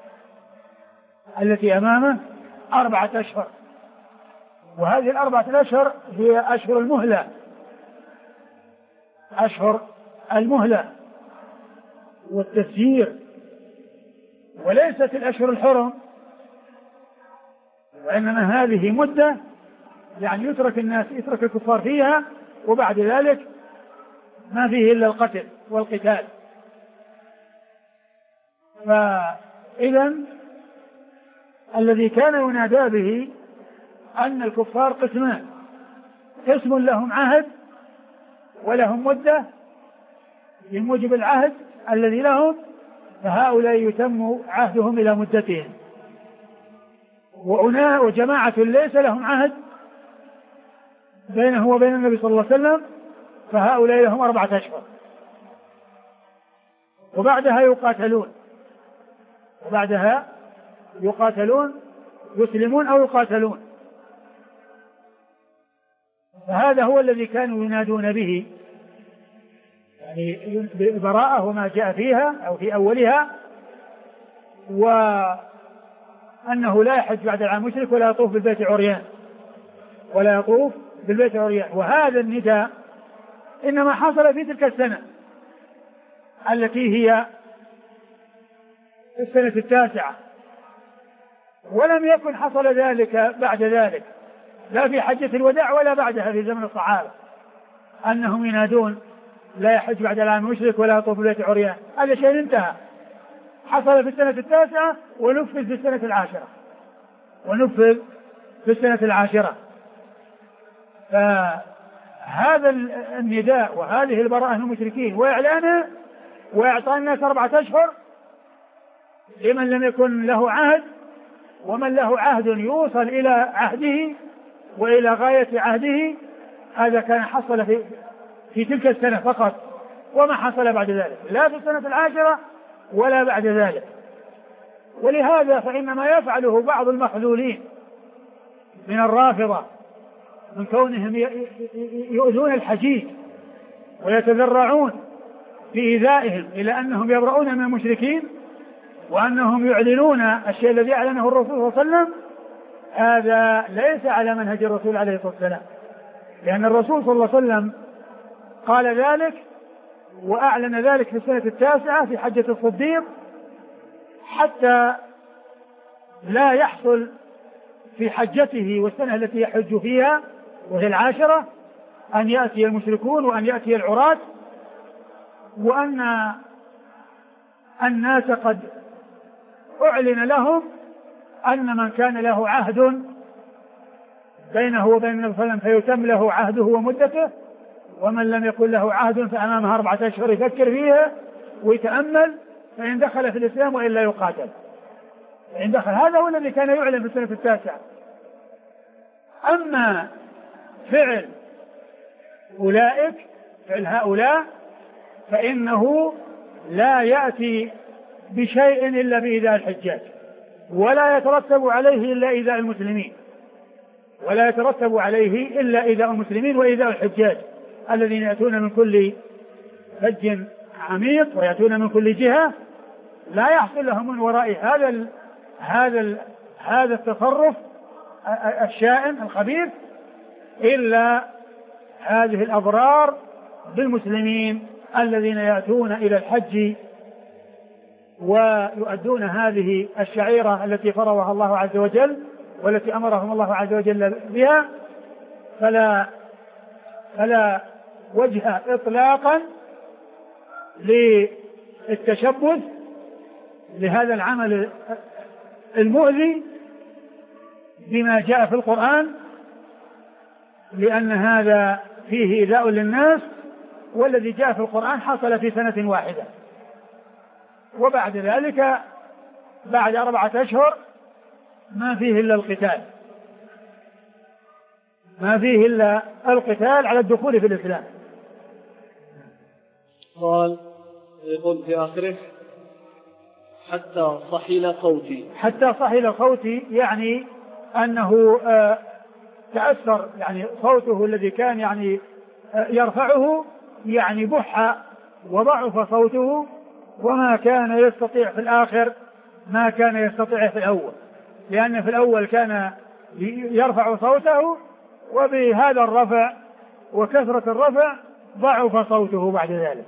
التي أمامه 4 أشهر. وهذه 4 أشهر هي أشهر المهلة، أشهر المهلة والتسيير، وليست الأشهر الحرم، وإنما هذه مدة يعني يترك الكفار فيها، وبعد ذلك ما فيه إلا القتل والقتال. فإذا الذي كان ينادى به أن الكفار قسمان: قسم لهم عهد ولهم مدة بموجب العهد الذي لهم، فهؤلاء يتم عهدهم إلى مدتهم، وجماعة ليس لهم عهد بينه وبين النبي صلى الله عليه وسلم، فهؤلاء لهم 4 أشهر، وبعدها يقاتلون يسلمون أو يقاتلون. فهذا هو الذي كانوا ينادون به، يعني براءة وما جاء فيها أو في أولها، وأنه لا يحج بعد العام مشرك ولا يطوف بالبيت عريان، وهذا النداء إنما حصل في تلك السنة التي هي السنة 9، ولم يكن حصل ذلك بعد ذلك، لا في حجة الوداع ولا بعدها في زمن الصحابة، أنهم ينادون لا يحج بعد العام مشرك ولا يطوف بالبيت عريان. هذا شيء انتهى، حصل في السنة 9 ونفذ في السنة العاشرة. فهذا النداء وهذه البراءة من المشركين وإعلانه وإعطاء الناس 4 أشهر لمن لم يكن له عهد، ومن له عهد يوصل إلى عهده وإلى غاية عهده، هذا كان حصل في تلك السنة فقط، وما حصل بعد ذلك لا في السنة العاشرة ولا بعد ذلك. ولهذا فإن ما يفعله بعض المخذولين من الرافضة من كونهم يؤذون الحجيج ويتذرعون في إيذائهم إلى أنهم يبرؤون من المشركين، وأنهم يعلنون الشيء الذي أعلنه الرسول صلى الله عليه وسلم، هذا ليس على منهج الرسول عليه الصلاة والسلام، لأن الرسول صلى الله عليه وسلم قال ذلك وأعلن ذلك في السنة 9 في حجة الصديق، حتى لا يحصل في حجته والسنة التي يحج فيها وهي العاشرة أن يأتي المشركون وأن يأتي العراة، وأن الناس قد أعلن لهم أن من كان له عهد بينه وبين النبي صلى الله عليه وسلم فيتم له عهده ومدته، ومن لم يكن له عهد فأمامها 4 أشهر يفكر فيها ويتأمل، فإن دخل في الإسلام وإلا يقاتل. فإن دخل، هذا هو الذي كان يعلن في السنة 9. أما فعل هؤلاء فإنه لا يأتي بشيء إلا بإيذاء الحجاج، ولا يترتب عليه إلا إيذاء المسلمين وإيذاء الحجاج الذين يأتون من كل فج عميق ويأتون من كل جهة، لا يحصل لهم من وراء هذا التصرف الشائن الخبيث إلا هذه الأضرار بالمسلمين الذين يأتون إلى الحج ويؤدون هذه الشعيرة التي فرضها الله عز وجل والتي أمرهم الله عز وجل بها. فلا وجه إطلاقا للتشبث لهذا العمل المؤذي بما جاء في القرآن، لأن هذا فيه إيذاء للناس، والذي جاء في القرآن حصل في سنة واحدة، وبعد ذلك بعد 4 أشهر ما فيه إلا القتال على الدخول في الإسلام. قال يقول في آخره حتى صحيل صوتي، يعني أنه تأثر يعني صوته الذي كان يعني يرفعه يعني بح وضعف صوته، وما كان يستطيع في الآخر ما كان يستطيع في الأول، لأن في الأول كان يرفع صوته، وبهذا الرفع وكثرة الرفع ضعف صوته بعد ذلك.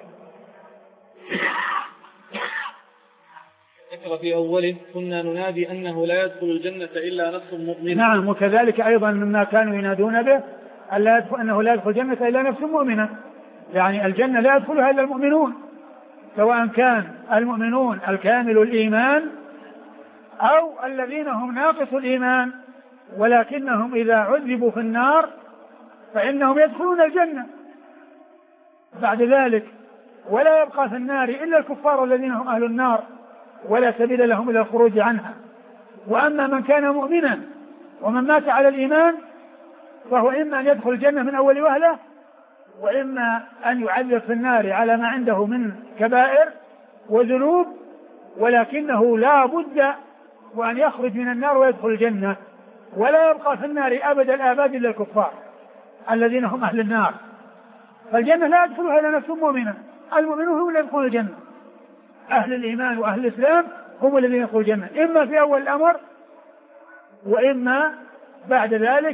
ذكر في أوله كنا ننادي أنه لا يدخل الجنة إلا نفس مؤمنة. نعم، وكذلك أيضا مما كانوا ينادون به أنه لا يدخل الجنة إلا نفس مؤمنة، يعني الجنة لا يدخلها إلا المؤمنون، سواء كان المؤمنون الكامل الإيمان أو الذين هم ناقص الإيمان، ولكنهم إذا عذبوا في النار فإنهم يدخلون الجنة بعد ذلك، ولا يبقى في النار إلا الكفار الذين هم أهل النار ولا سبيل لهم إلى الخروج عنها. وأما من كان مؤمنا ومن مات على الإيمان فهو إما أن يدخل الجنة من أول وهلة، وإما أن يعذب في النار على ما عنده من كبائر وذنوب، ولكنه لا بد وأن يخرج من النار ويدخل الجنة، ولا يبقى في النار أبد الآباد إلا الكفار الذين هم أهل النار. فالجنة لا يدخلها إلا نفس مؤمنة، المؤمنون هم الذين يدخلون الجنة، أهل الإيمان وأهل الإسلام هم الذين يدخلون الجنة، إما في أول الأمر وإما بعد ذلك.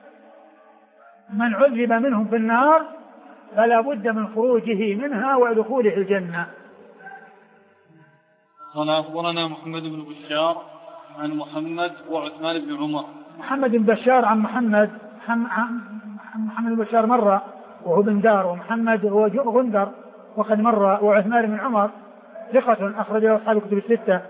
من عذب منهم في النار فلا بد من خروجه منها ودخوله الجنة. قال أخبرنا محمد بن بشار عن محمد وعثمان بن عمر. محمد بن بشار عن محمد بن بشار مرة وهو بن دار، ومحمد هو غندر وقد مر، وعثمان بن عمر ثقة أخرج له أصحاب الكتب الستة.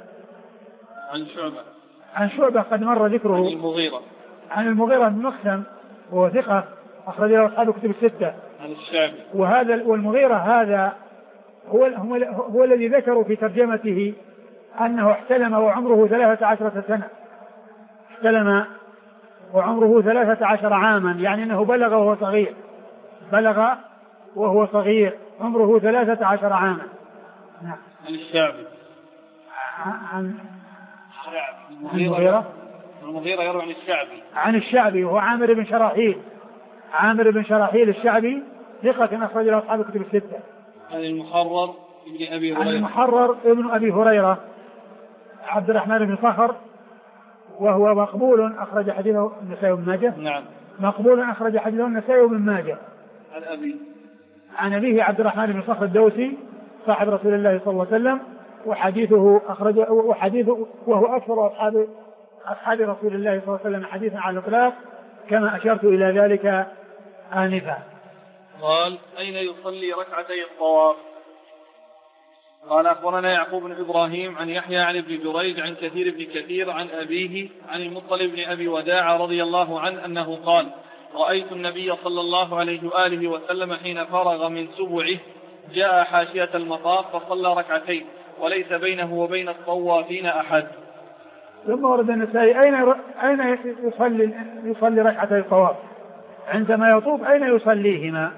عن شعبة قد مر ذكره. عن المغيرة بن مخزم وهو ثقة أخرج له أصحاب الكتب الستة. عن الشعبي. والمغيرة هذا هو الذي ذكروا في ترجمته أنه احتلم وعمره 13 سنة، احتلم وعمره 13 عاما، يعني أنه بلغ وهو صغير عمره 13 عاما. نعم. عن الشعبي. عن المغيرة يروي عن الشعبي. عن الشعبي وهو عامر بن شراحيل الشعبي ثقة أخرج له أصحاب الكتب الستة. عن المحرر ابن أبي هريرة عبد الرحمن بن صخر، وهو مقبول أخرج حديثه النسائي وابن ماجه. نعم. مقبول أخرج حديثه النسائي وابن ماجه. عن أبيه عبد الرحمن بن صخر الدوسي صاحب رسول الله صلى الله عليه وسلم، وحديثه وهو أكثر أصحاب رسول الله صلى الله عليه وسلم حديثا على الإطلاق، كما أشرت إلى ذلك آنفا. قال: أين يصلي ركعتي الطواف؟ قال: أخبرنا يعقوب بن إبراهيم عن يحيى عن ابن جريج عن كثير بن كثير عن أبيه عن المطلب بن أبي وداع رضي الله عنه أنه قال: رأيت النبي صلى الله عليه وآله وسلم حين فرغ من سبعه جاء حاشية المطاف فصلى ركعتين وليس بينه وبين الطوافين أحد. ثم ورد النسائي أين يصلي ركعتي الطواف؟ عندما يطوف أين يصليهما؟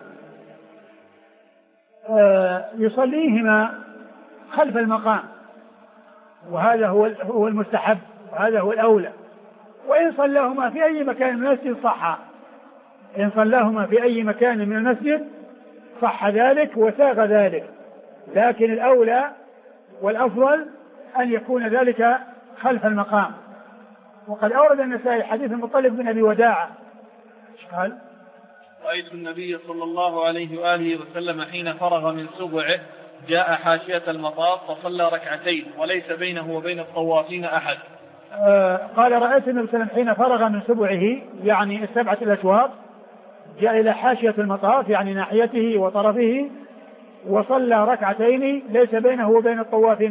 يصليهما خلف المقام، وهذا هو المستحب، وهذا هو الأولى. وإن صلاهما في أي مكان من المسجد صح، إن صلاهما في أي مكان من المسجد صح ذلك وساغ ذلك، لكن الأولى والأفضل أن يكون ذلك خلف المقام. وقد أورد النسائي حديث المطلب بن أبي وداع قال: رأيت النبي صلى الله عليه وآله وسلم حين فرغ من سبعه جاء حاشية المطاف فصلى ركعتين وليس بينه وبين الطوافين أحد. قال: رأيت النبي صلى الله عليه وسلم حين فرغ من سبعه، يعني 7 الأشواط، جاء إلى حاشية المطاف يعني ناحيته وطرفه، وصلى ركعتين ليس بينه وبين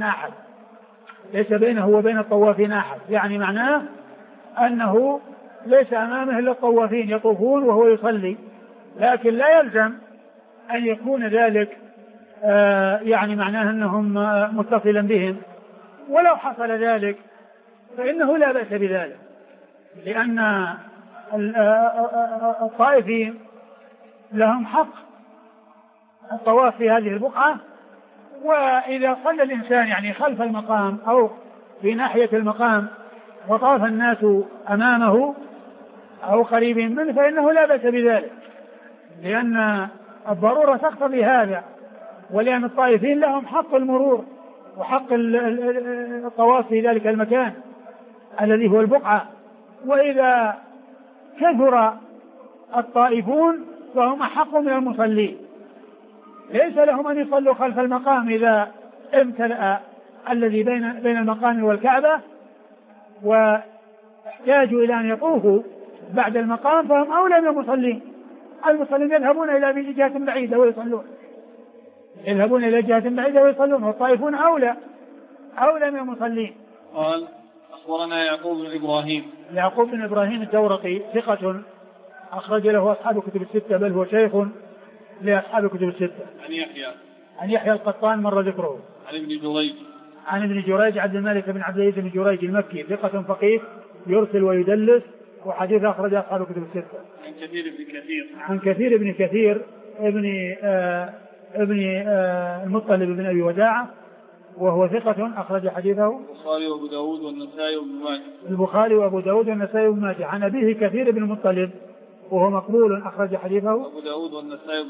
الطوافين أحد، يعني معناه أنه ليس أمامه إلا الطوافين يطوفون وهو يصلي، لكن لا يلزم أن يكون ذلك يعني معناه أنهم متصلا بهم، ولو حصل ذلك فإنه لا بأس بذلك، لأن الطائفين لهم حق الطواف في هذه البقعة. وإذا صلى الإنسان يعني خلف المقام أو في ناحية المقام وطاف الناس أمامه أو قريب منه فإنه لا بأس بذلك، لأن الضرورة تقتضي هذا، ولأن الطائفين لهم حق المرور وحق الطواف في ذلك المكان الذي هو البقعة. وإذا كثر الطائفون فهم أحق من المصلين، ليس لهم أن يصلوا خلف المقام إذا امتلأ الذي بين المقام والكعبة واحتاجوا إلى أن يطوفوا بعد المقام، فهم أولى من المصلين. المصلين يذهبون إلى جهة بعيدة ويصلون، والطائفون أولى من المصلين. قال أخبرنا يعقوب بن إبراهيم الدورقي ثقة أخرج له أصحاب كتب الستة، بل هو شيخ لأصحاب كتب الستة. عن يحيى القطان مر ذكره. عن ابن جريج عبد الملك بن عبد العزيز بن جريج المكي ثقة فقيه يرسل ويدلس، وحديث أخرج أصحاب كتب الستة. عن كثير بن كثير ابن المطلب بن أبي وداعة، وهو ثقة أخرج حديثه البخاري وأبو داود والنسائي وابن ماجه. عن أبيه كثير بن المطلب وهو مقبول أخرج حديثه أبو داود والنسائي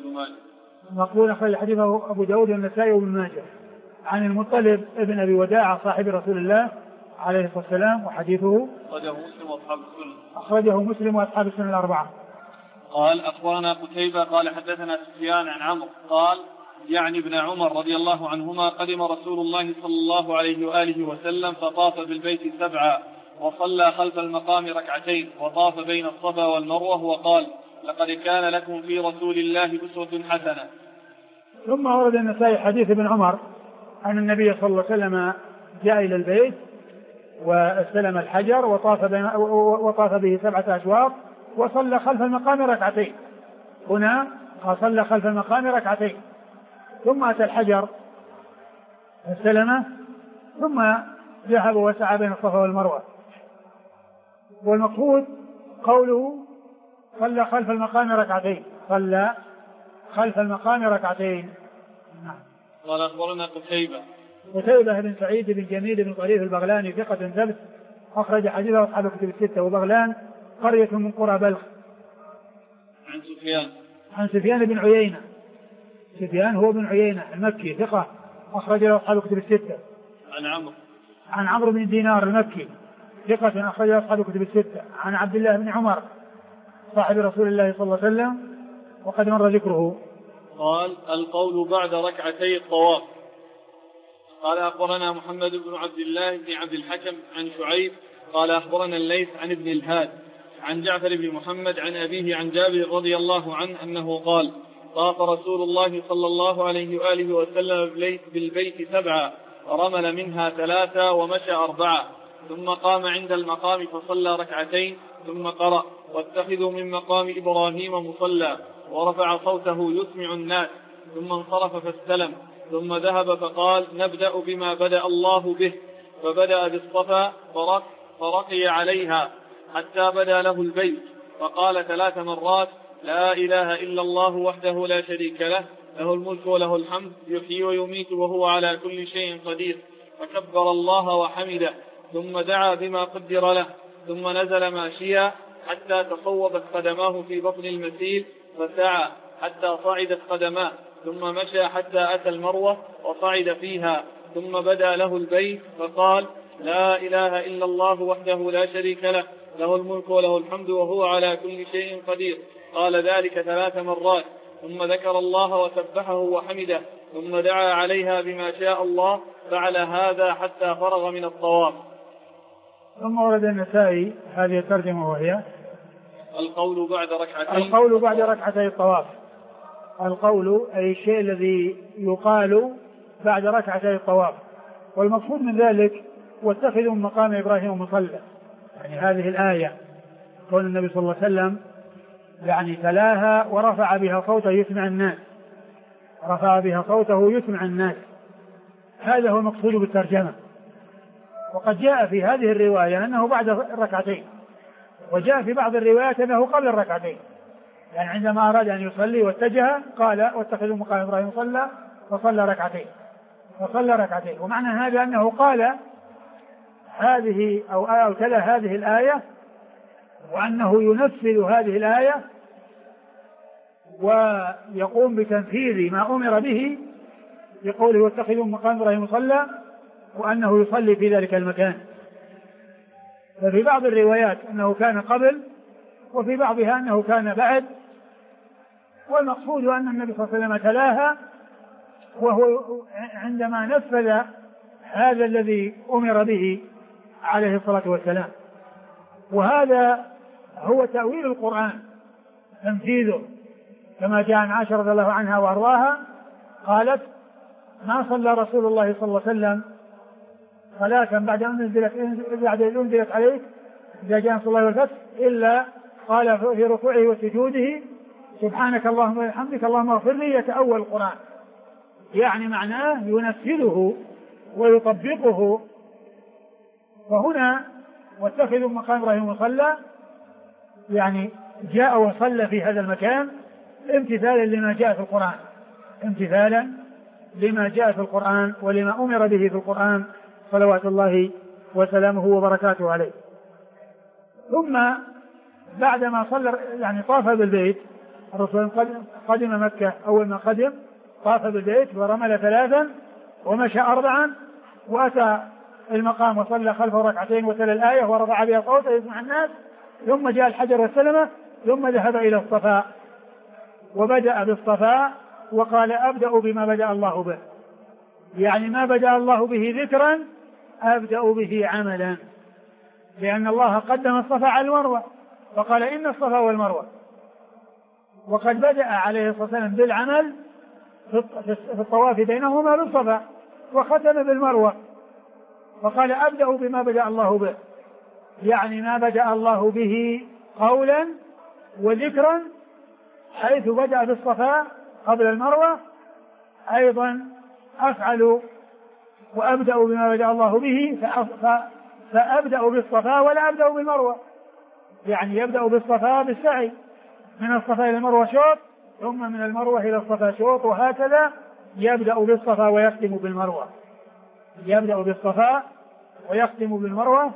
وابن ماجه. عن المطلب ابن أبي وداعة صاحب رسول الله عليه الصلاة والسلام، وحديثه أخرجه مسلم وأصحاب السنن الأربعة. قال أخبرنا قتيبة قال حدثنا سفيان عن عمرو قال يعني ابن عمر رضي الله عنهما قدم رسول الله صلى الله عليه وآله وسلم فطاف بالبيت 7 وصلى خلف المقام 2 وطاف بين الصفا والمروة وقال لقد كان لكم في رسول الله أسوة حسنة. ثم ورد النسائي حديث ابن عمر أن النبي صلى الله عليه وسلم جاء إلى البيت واستلم الحجر وطاف به 7 أشواط وصلى خلف المقام 2. هنا صلى خلف المقام 2 ثم أتى الحجر استلمه ثم ذهب وسعى بين الصفا والمروة. والمقصود قوله صلى خلف المقام 2، صلى خلف المقام 2. قال أخبرنا قتيبة بن سعيد بن جميل بن طريف البغلاني ثقة ثبت أخرج حديثه أصحاب الكتب الستة. وبغلان قرية من قرى بلخ. عن سفيان بن عيينة. سفيان هو بن عيينة المكي ثقة أخرج له أصحاب الكتب الستة. عن عمرو بن دينار المكي ثقة أخرج له أصحاب الكتب الستة. عن عبد الله بن عمر صاحب رسول الله صلى الله عليه وسلم وقد مر ذكره. قال القول بعد 2 الطواف. قال أخبرنا محمد بن عبد الله بن عبد الحكم عن شعيب قال أخبرنا الليث عن ابن الهاد عن جعفر بن محمد عن أبيه عن جابر رضي الله عنه أنه قال طاف رسول الله صلى الله عليه وآله وسلم بالبيت 7 ورمل منها 3 ومشى 4 ثم قام عند المقام فصلى 2 ثم قرأ واتخذوا من مقام إبراهيم مصلى ورفع صوته يسمع الناس ثم انصرف فاستلم ثم ذهب فقال نبدأ بما بدأ الله به فبدأ بالصفا فرقي عليها حتى بدا له البيت فقال 3 مرات لا إله إلا الله وحده لا شريك له له الملك وله الحمد يحيي ويميت وهو على كل شيء قدير فكبر الله وحمده ثم دعا بما قدر له ثم نزل ماشيا حتى تصوبت قدماه في بطن المسيل فسعى حتى صعدت قدماه ثم مشى حتى أتى المروة وصعد فيها ثم بدا له البيت فقال لا إله إلا الله وحده لا شريك له له الملك وله الحمد وهو على كل شيء قدير قال ذلك 3 مرات ثم ذكر الله وسبحه وحمده ثم دعا عليها بما شاء الله فعل هذا حتى فرغ من الطواف. ثم ورد النسائي هذه الترجمة وهي القول بعد 2 الطواف. القول أي الشيء الذي يقال بعد 2 الطواف، والمقصود من ذلك واتخذوا من مقام إبراهيم مصلى، يعني هذه الآية قول النبي صلى الله عليه وسلم يعني تلاها ورفع بها صوته يسمع الناس، هذا هو المقصود بالترجمة. وقد جاء في هذه الرواية أنه بعد 2 وجاء في بعض الروايات أنه قبل 2، يعني عندما أراد أن يصلي واتجه قال واتخذوا مقام إبراهيم فصلى 2 ومعنى هذا أنه قال هذه أو تلا هذه الآية وأنه ينفذ هذه الآية ويقوم بتنفيذ ما أمر به بقوله واتخذوا من مقام إبراهيم مصلى، وأنه يصلي في ذلك المكان. ففي بعض الروايات أنه كان قبل، وفي بعضها أنه كان بعد، والمقصود أن النبي صلى الله عليه وسلم تلاها وهو عندما نفذ هذا الذي أمر به عليه الصلاة والسلام. وهذا هو تأويل القرآن، تنفيذه، كما جاء عن عائشة رضي الله عنها وأرضاها قالت ما صلى رسول الله صلى الله عليه وسلم صلاة بعد أن أنزلت عليه إذا جاء صلى الله عليه وسلم إلا قال في ركوعه وسجوده سبحانك اللهم وبحمدك اللهم اغفر لي، يتأول القرآن، يعني معناه ينفذه ويطبقه. فهنا واتخذوا مقام إبراهيم مصلى يعني جاء وصلى في هذا المكان امتثالا لما جاء في القرآن، امتثالا لما جاء في القرآن ولما أمر به في القرآن صلوات الله وسلامه وبركاته عليه. ثم بعدما صلى يعني طاف بالبيت، الرسول قدم مكة أول ما قدم طاف بالبيت ورمل 3 ومشى 4، وأتى المقام وصلى خلفه 2 ركعتين وتلا الآية ورفع بها صوته يسمع الناس، ثم جاء الحجر والسلمة، ثم ذهب إلى الصفاء وبدأ بالصفاء وقال أبدأ بما بدأ الله به، يعني ما بدأ الله به ذكرا أبدأ به عملا، لأن الله قدم الصفاء على المروة فقال إن الصفاء والمروة، وقد بدأ عليه الصلاة والسلام بالعمل في الطواف بينهما بالصفاء وختم بالمروة فقال أبدأ بما بدأ الله به، يعني ما بدأ الله به قولا وذكرا، حيث بدأ بالصفاء قبل المروة أيضا أفعل وأبدأ بما بدأ الله به فأبدأ بالصفاء ولا أبدأ بالمروة، يعني يبدأ بالصفاء بالسعي من الصفاء إلى المروة شوط، ثم من المروة إلى الصفاء شوط، وهكذا يبدأ بالصفاء ويختم بالمروة، يبدأ بالصفاء ويختم بالمروة.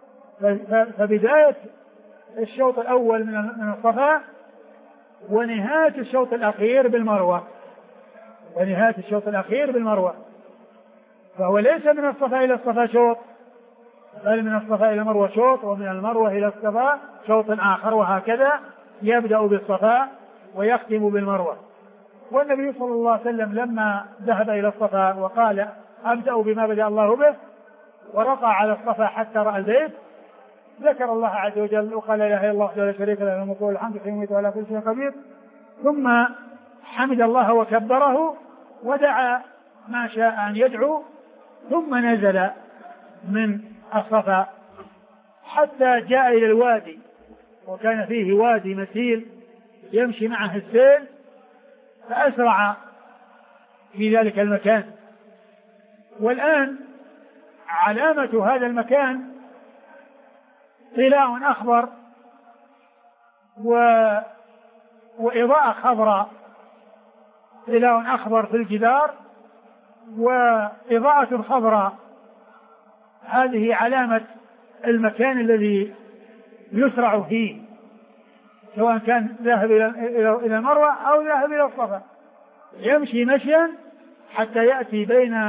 فبداية الشوط الأول من الصفاء ونهاية الشوط الأخير بالمروة، ونهاية الشوط الأخير بالمروة، فهو ليس من الصفاء إلى الصفاء شوط، بل من الصفاء إلى المروة شوط، ومن المروة إلى الصفاء شوط آخر، وهكذا يبدأ بالصفاء ويختم بالمروة. والنبي صلى الله عليه وسلم لما ذهب إلى الصفاء وقال أبدأ بما بدأ الله به ورقى على الصفاء حتى رأى البيت، ذكر الله عز وجل وقال لا إله إلا الله وحده لا شريك له له الملك وله الحمد يحيي وعلى كل شيء قدير، ثم حمد الله وكبره ودعا ما شاء أن يدعو، ثم نزل من الصفاء حتى جاء إلى الوادي، وكان فيه وادي مسيل يمشي معه السيل، فأسرع في ذلك المكان. والآن علامة هذا المكان طلاء أخضر وإضاءة خضراء، طلاء أخضر في الجدار وإضاءة خضراء، هذه علامة المكان الذي يسرع فيه، سواء كان ذاهب إلى المروة أو ذاهب إلى الصفا، يمشي مشيا حتى يأتي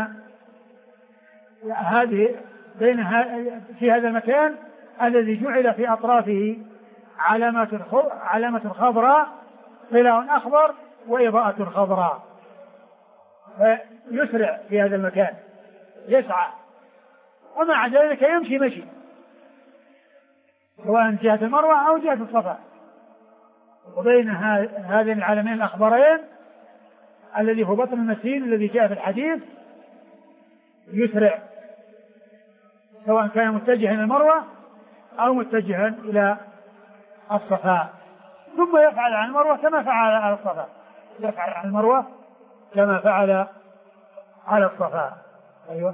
في هذا المكان الذي جعل في أطرافه علامة خضراء، طلاء أخضر وإضاءة خضراء، فيسرع في هذا المكان يسعى، ومع ذلك يمشي مشي سواء جهة المروة أو جهة الصفا، وبين هذين العلمين الأخضرين الذي هو بطن المسيل الذي جاء في الحديث يسرع، سواء كان متجها إلى المروة أو متجها إلى الصفا، ثم يفعل عن المروة كما فعل على الصفا، يفعل عن المروة كما فعل على الصفا. أيوة.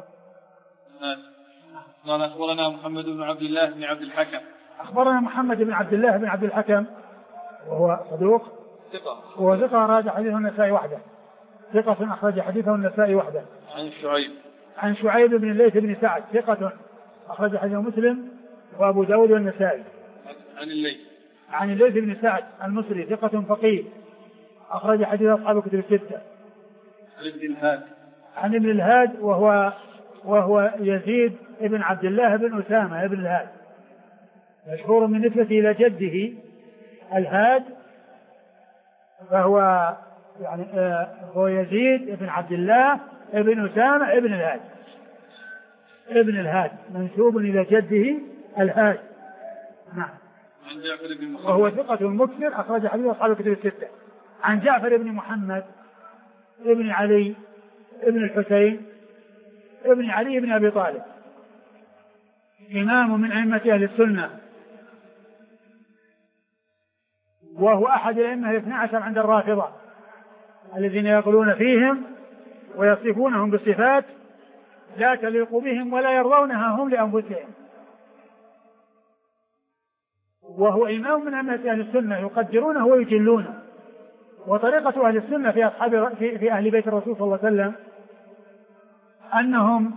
قال أخبرنا محمد بن عبد الله بن عبد الحكم. أخبرنا محمد بن عبد الله بن عبد الحكم وهو صدوق وهو ثقة أخرج حديثه النسائي وحده، ثقة أخرج حديثه النسائي وحده. عن شعيب بن الليث بن سعد ثقة أخرج حديثه مسلم وأبو داود والنسائي. عن الليث بن سعد المصري ثقة فقيه أخرج حديث أصحاب الكتب الستة. عن ابن الهاد وهو يزيد ابن عبد الله بن أسامة ابن الهاد، مشهور من نسبته إلى جده الهاد، فهو يعني هو يزيد ابن عبد الله ابن أسامة ابن الهاد منسوب إلى جده الهاد. نعم. عن جعفر بن محمد وهو ثقة مكثر أخرج حديث أصحاب الكتب الستة. عن جعفر بن محمد ابن علي ابن الحسين ابن علي بن أبي طالب، إمام من أئمة أهل السنة، وهو أحد الأئمة 12 عند الرافضة الذين يقولون فيهم ويصفونهم بالصفات لا تليق بهم ولا يرضونها هم لأنفسهم، وهو إمام من أئمة أهل السنة يقدرونه ويجلونه. وطريقة أهل السنة في أهل بيت الرسول صلى الله عليه وسلم أنهم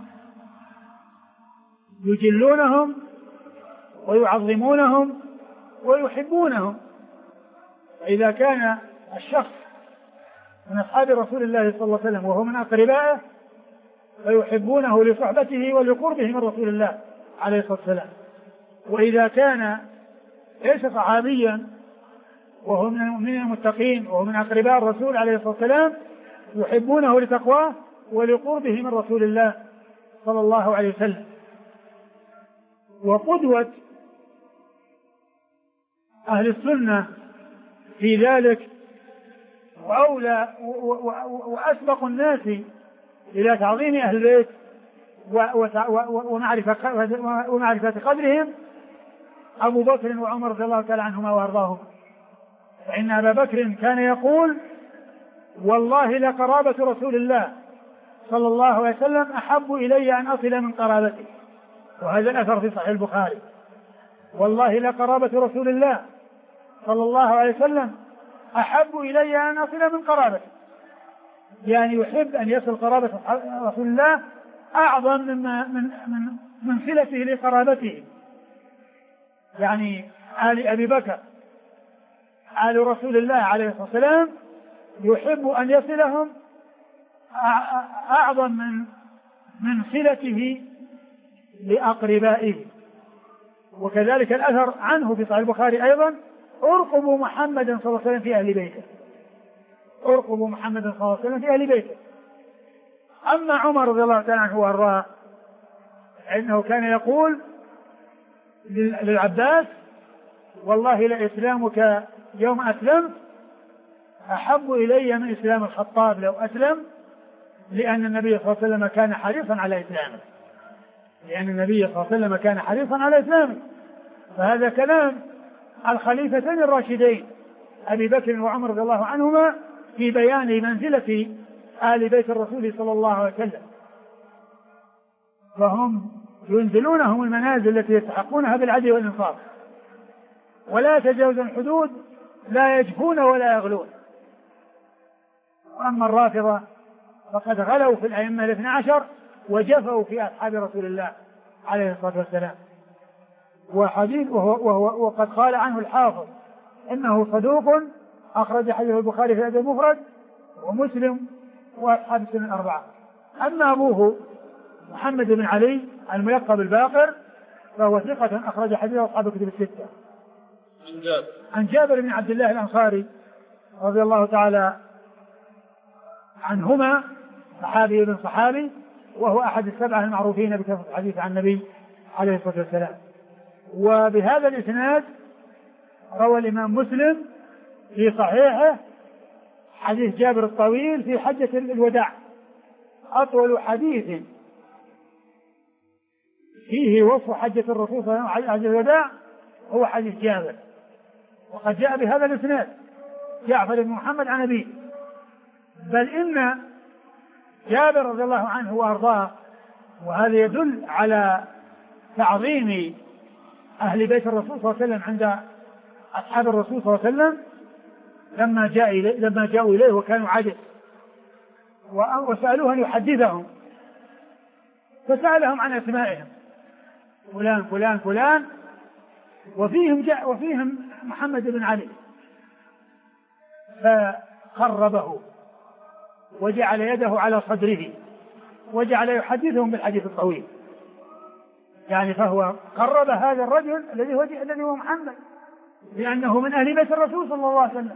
يجلونهم ويعظمونهم ويحبونهم. إذا كان الشخص من أصحاب رسول الله صلى الله عليه وسلم وهو من أقربائه فيحبونه لصحبته ولقربه من رسول الله عليه الصلاة والسلام، وإذا كان ليس صحابيا وهو من المؤمنين المتقين وهو من أقرباء الرسول عليه الصلاة والسلام يحبونه لتقواه ولقربه من رسول الله صلى الله عليه وسلم. وقدوة أهل السنة في ذلك وأولى وأسبق الناس إلى تعظيم أهل البيت ومعرفة قدرهم أبو بكر وعمر رضي الله تعالى عنهما وأرضاهم. فإن أبا بكر كان يقول والله لقرابة رسول الله صلى الله عليه وسلم أحب إلي أن أصل من قرابته، وهذا الأثر في صحيح البخاري. والله لقرابة رسول الله صلى الله عليه وسلم أحب إلي أن أصل من قرابته، يعني يحب أن يصل قرابة رسول الله أعظم من صلته لقرابته، يعني آل أبي بكر آل رسول الله عليه الصلاة والسلام يحب أن يصلهم أعظم من صلته لأقربائه. وكذلك الأثر عنه في صحيح البخاري أيضا ارقبوا محمدا صلى الله عليه وسلم في أهل بيته، ارقبوا محمدا صلى الله عليه وسلم في أهل بيته. أما عمر رضي الله تعالى عنه وأرضاه إنه كان يقول للعباس والله لإسلامك يوم أسلمت أحب إلي من إسلام الخطاب لو أسلم، لأن النبي صلى الله عليه وسلم كان حريصا على إسلامه، لأن النبي صلى الله عليه وسلم كان حريصا على إسلامه. فهذا كلام الخليفتين الراشدين أبي بكر وعمر رضي الله عنهما في بيان منزلة آل بيت الرسول صلى الله عليه وسلم، فهم ينزلونهم المنازل التي يستحقونها بالعدل والإنصاف، ولا يتجاوزون الحدود، لا يجفون ولا يغلون. وأما الرافضة فقد غلوا في الأئمة 12 وجفوا في أصحاب رسول الله عليه الصلاة والسلام. وقد قال عنه الحافظ إنه صدوق أخرج حديث البخاري في الأدب المفرد ومسلم وأصحاب السنن الأربعة. أما أبوه محمد بن علي الملقب الباقر فهو ثقة أخرج حديث أصحاب الكتب الستة. عن جابر بن عبد الله الأنصاري رضي الله تعالى عنهما، صحابي ابن صحابي، وهو أحد السبعة المعروفين بكثرة الحديث عن النبي عليه الصلاة والسلام. وبهذا الإسناد روى الإمام مسلم في صحيحه حديث جابر الطويل في حجة الوداع، أطول حديث فيه وصف حجة الرسول صلى الله عليه وسلم حجة الوداع هو حديث جابر، وقد جاء بهذا الإسناد جعفر بن محمد عن أبيه. بل إن جابر رضي الله عنه وأرضاه، وهذا يدل على تعظيم أهل بيت الرسول صلى الله عليه وسلم عند أصحاب الرسول صلى الله عليه وسلم، لما جاءوا إليه وكانوا عجز وسألوه أن يحدثهم، فسألهم عن أسمائهم فلان فلان فلان، وفيهم محمد بن علي فقربه وجعل يده على صدره وجعل يحدثهم بالحديث الطويل، يعني فهو قرب هذا الرجل الذي هو محمد لأنه من أهل بيت الرسول صلى الله عليه وسلم.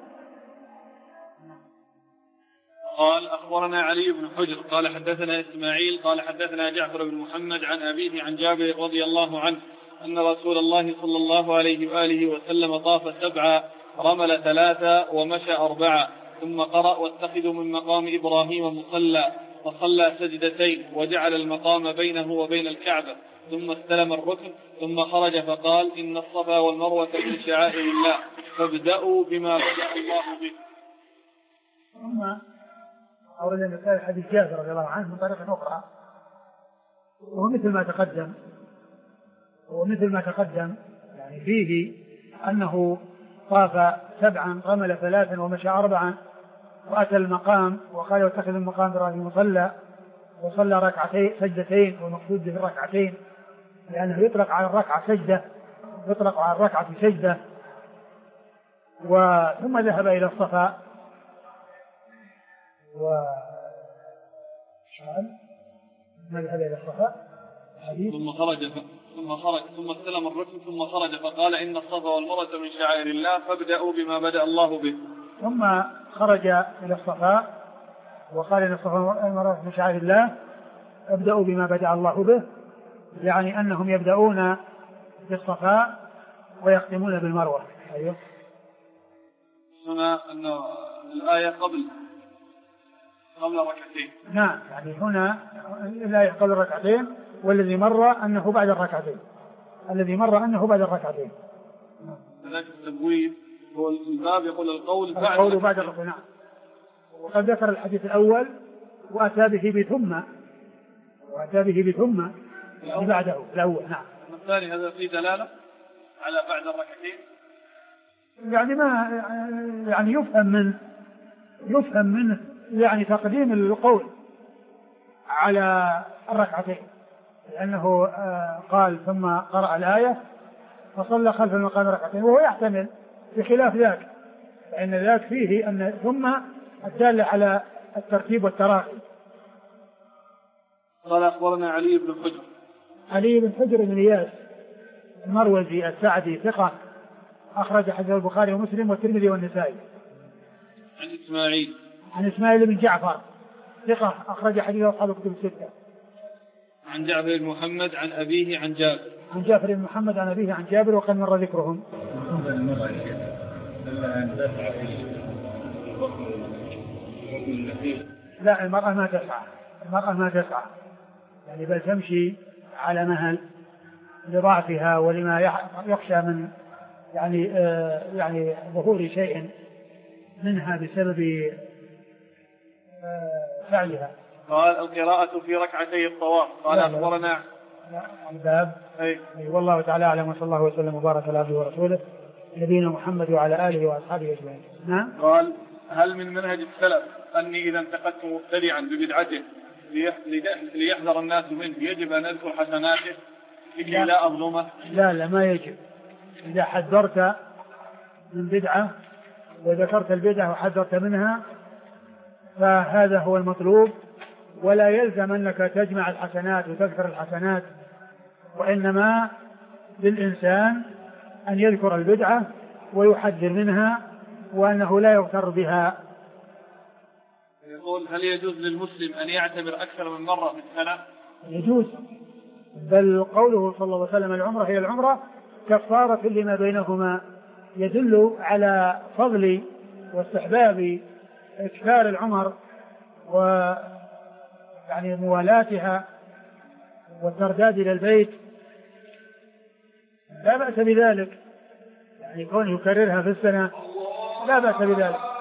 قال أخبرنا علي بن حجر قال حدثنا إسماعيل قال حدثنا جعفر بن محمد عن أبيه عن جابر رضي الله عنه أن رسول الله صلى الله عليه وآله وسلم طاف 7 رمل 3 ومشى 4 ثم قرأ واتخذوا من مقام إبراهيم مصلى فصلى سجدتين وجعل المقام بينه وبين الكعبة ثم استلم الركن ثم خرج فقال إن الصفا والمروة من شعائر الله فابدأوا بما بدأ الله به. ثم أورد النسائي حديث جابر رضي الله عنه من طريق أخرى ومثل ما تقدم يعني فيه أنه طاف 7 رمل 3 ومشى 4 وأتى المقام وقال واتخذ المقام إبراهيم مصلى وصلى ركعتين سجدتين والمقصود بالركعتين لأنه يطلق على الركعة سجدة ثم ذهب إلى الصفا ثم استلم الركن ثم خرج فقال إن الصفا والمروة من شعائر الله فابدأوا بما بدأ الله به. ثم خرج إلى الصفا وقال إن الصفا والمروة من شعائر الله ابدأوا بما بدأ الله به، يعني أنهم يبدأون بالصفا ويختمون بالمروة. أيوه. هنا أن الآية قبل ركعتين. نعم، يعني هنا الآية قبل ركعتين والذي مر أنه بعد الركعتين. هناك التبويب هو الباب يقول القول بعد الركعتين. نعم. وقد ذكر الحديث الأول وأتى به بثم بعده الأول. نعم. الثاني هذا فيه دلالة على بعد الركعتين. يعني ما يعني يفهم منه يعني تقديم القول على الركعتين لأنه قال ثم قرأ الآية فصلى خلف المقام ركعتين وهو يحتمل بخلاف ذاك فإن ذاك فيه أن ثم الدالة على الترتيب والتراخي. قال أخبرنا علي بن حجر بن إياس المروزي السعدي ثقة أخرج حديث البخاري ومسلم والترمذي والنسائي. عن إسماعيل بن جعفر ثقة أخرج حديث أصحاب الكتب الستة. عن جعفر بن محمد عن أبيه عن جابر. عن جعفر بن محمد عن أبيه عن جابر وقد مر ذكرهم. لا، المرأة ما تسعى يعني بل تمشي على مهل لضعفها ولما يخشى من يعني ظهور شيء منها بسبب فعلها. قال القراءة في ركعتي الطواف. قال أخبرنا الباب. والله تعالى أعلم وصلى الله وسلم وبارك على عبده ورسوله نبينا محمد وعلى آله وأصحابه أجمعين. نعم. قال هل من منهج السلف أني إذا انتقدت مبتدعا ببدعته ليحذر الناس منه يجب أن أذكر حسناته لا أظلمه؟ لا ما يجب. إذا حذرت من بدعة وذكرت البدعة وحذرت منها فهذا هو المطلوب ولا يلزم أنك تجمع الحسنات وتذكر الحسنات وإنما للإنسان أن يذكر البدعة ويحذر منها وأنه لا يغتر بها. يقول هل يجوز للمسلم أن يعتمر أكثر من مرة في السنة؟ يجوز، بل قوله صلى الله عليه وسلم العمرة هي العمرة كفارة لما بينهما يدل على فضل واستحباب إكثار العمر ويعني موالاتها والترداد إلى البيت لا بأس بذلك، يعني كونه يكررها في السنة لا بأس بذلك.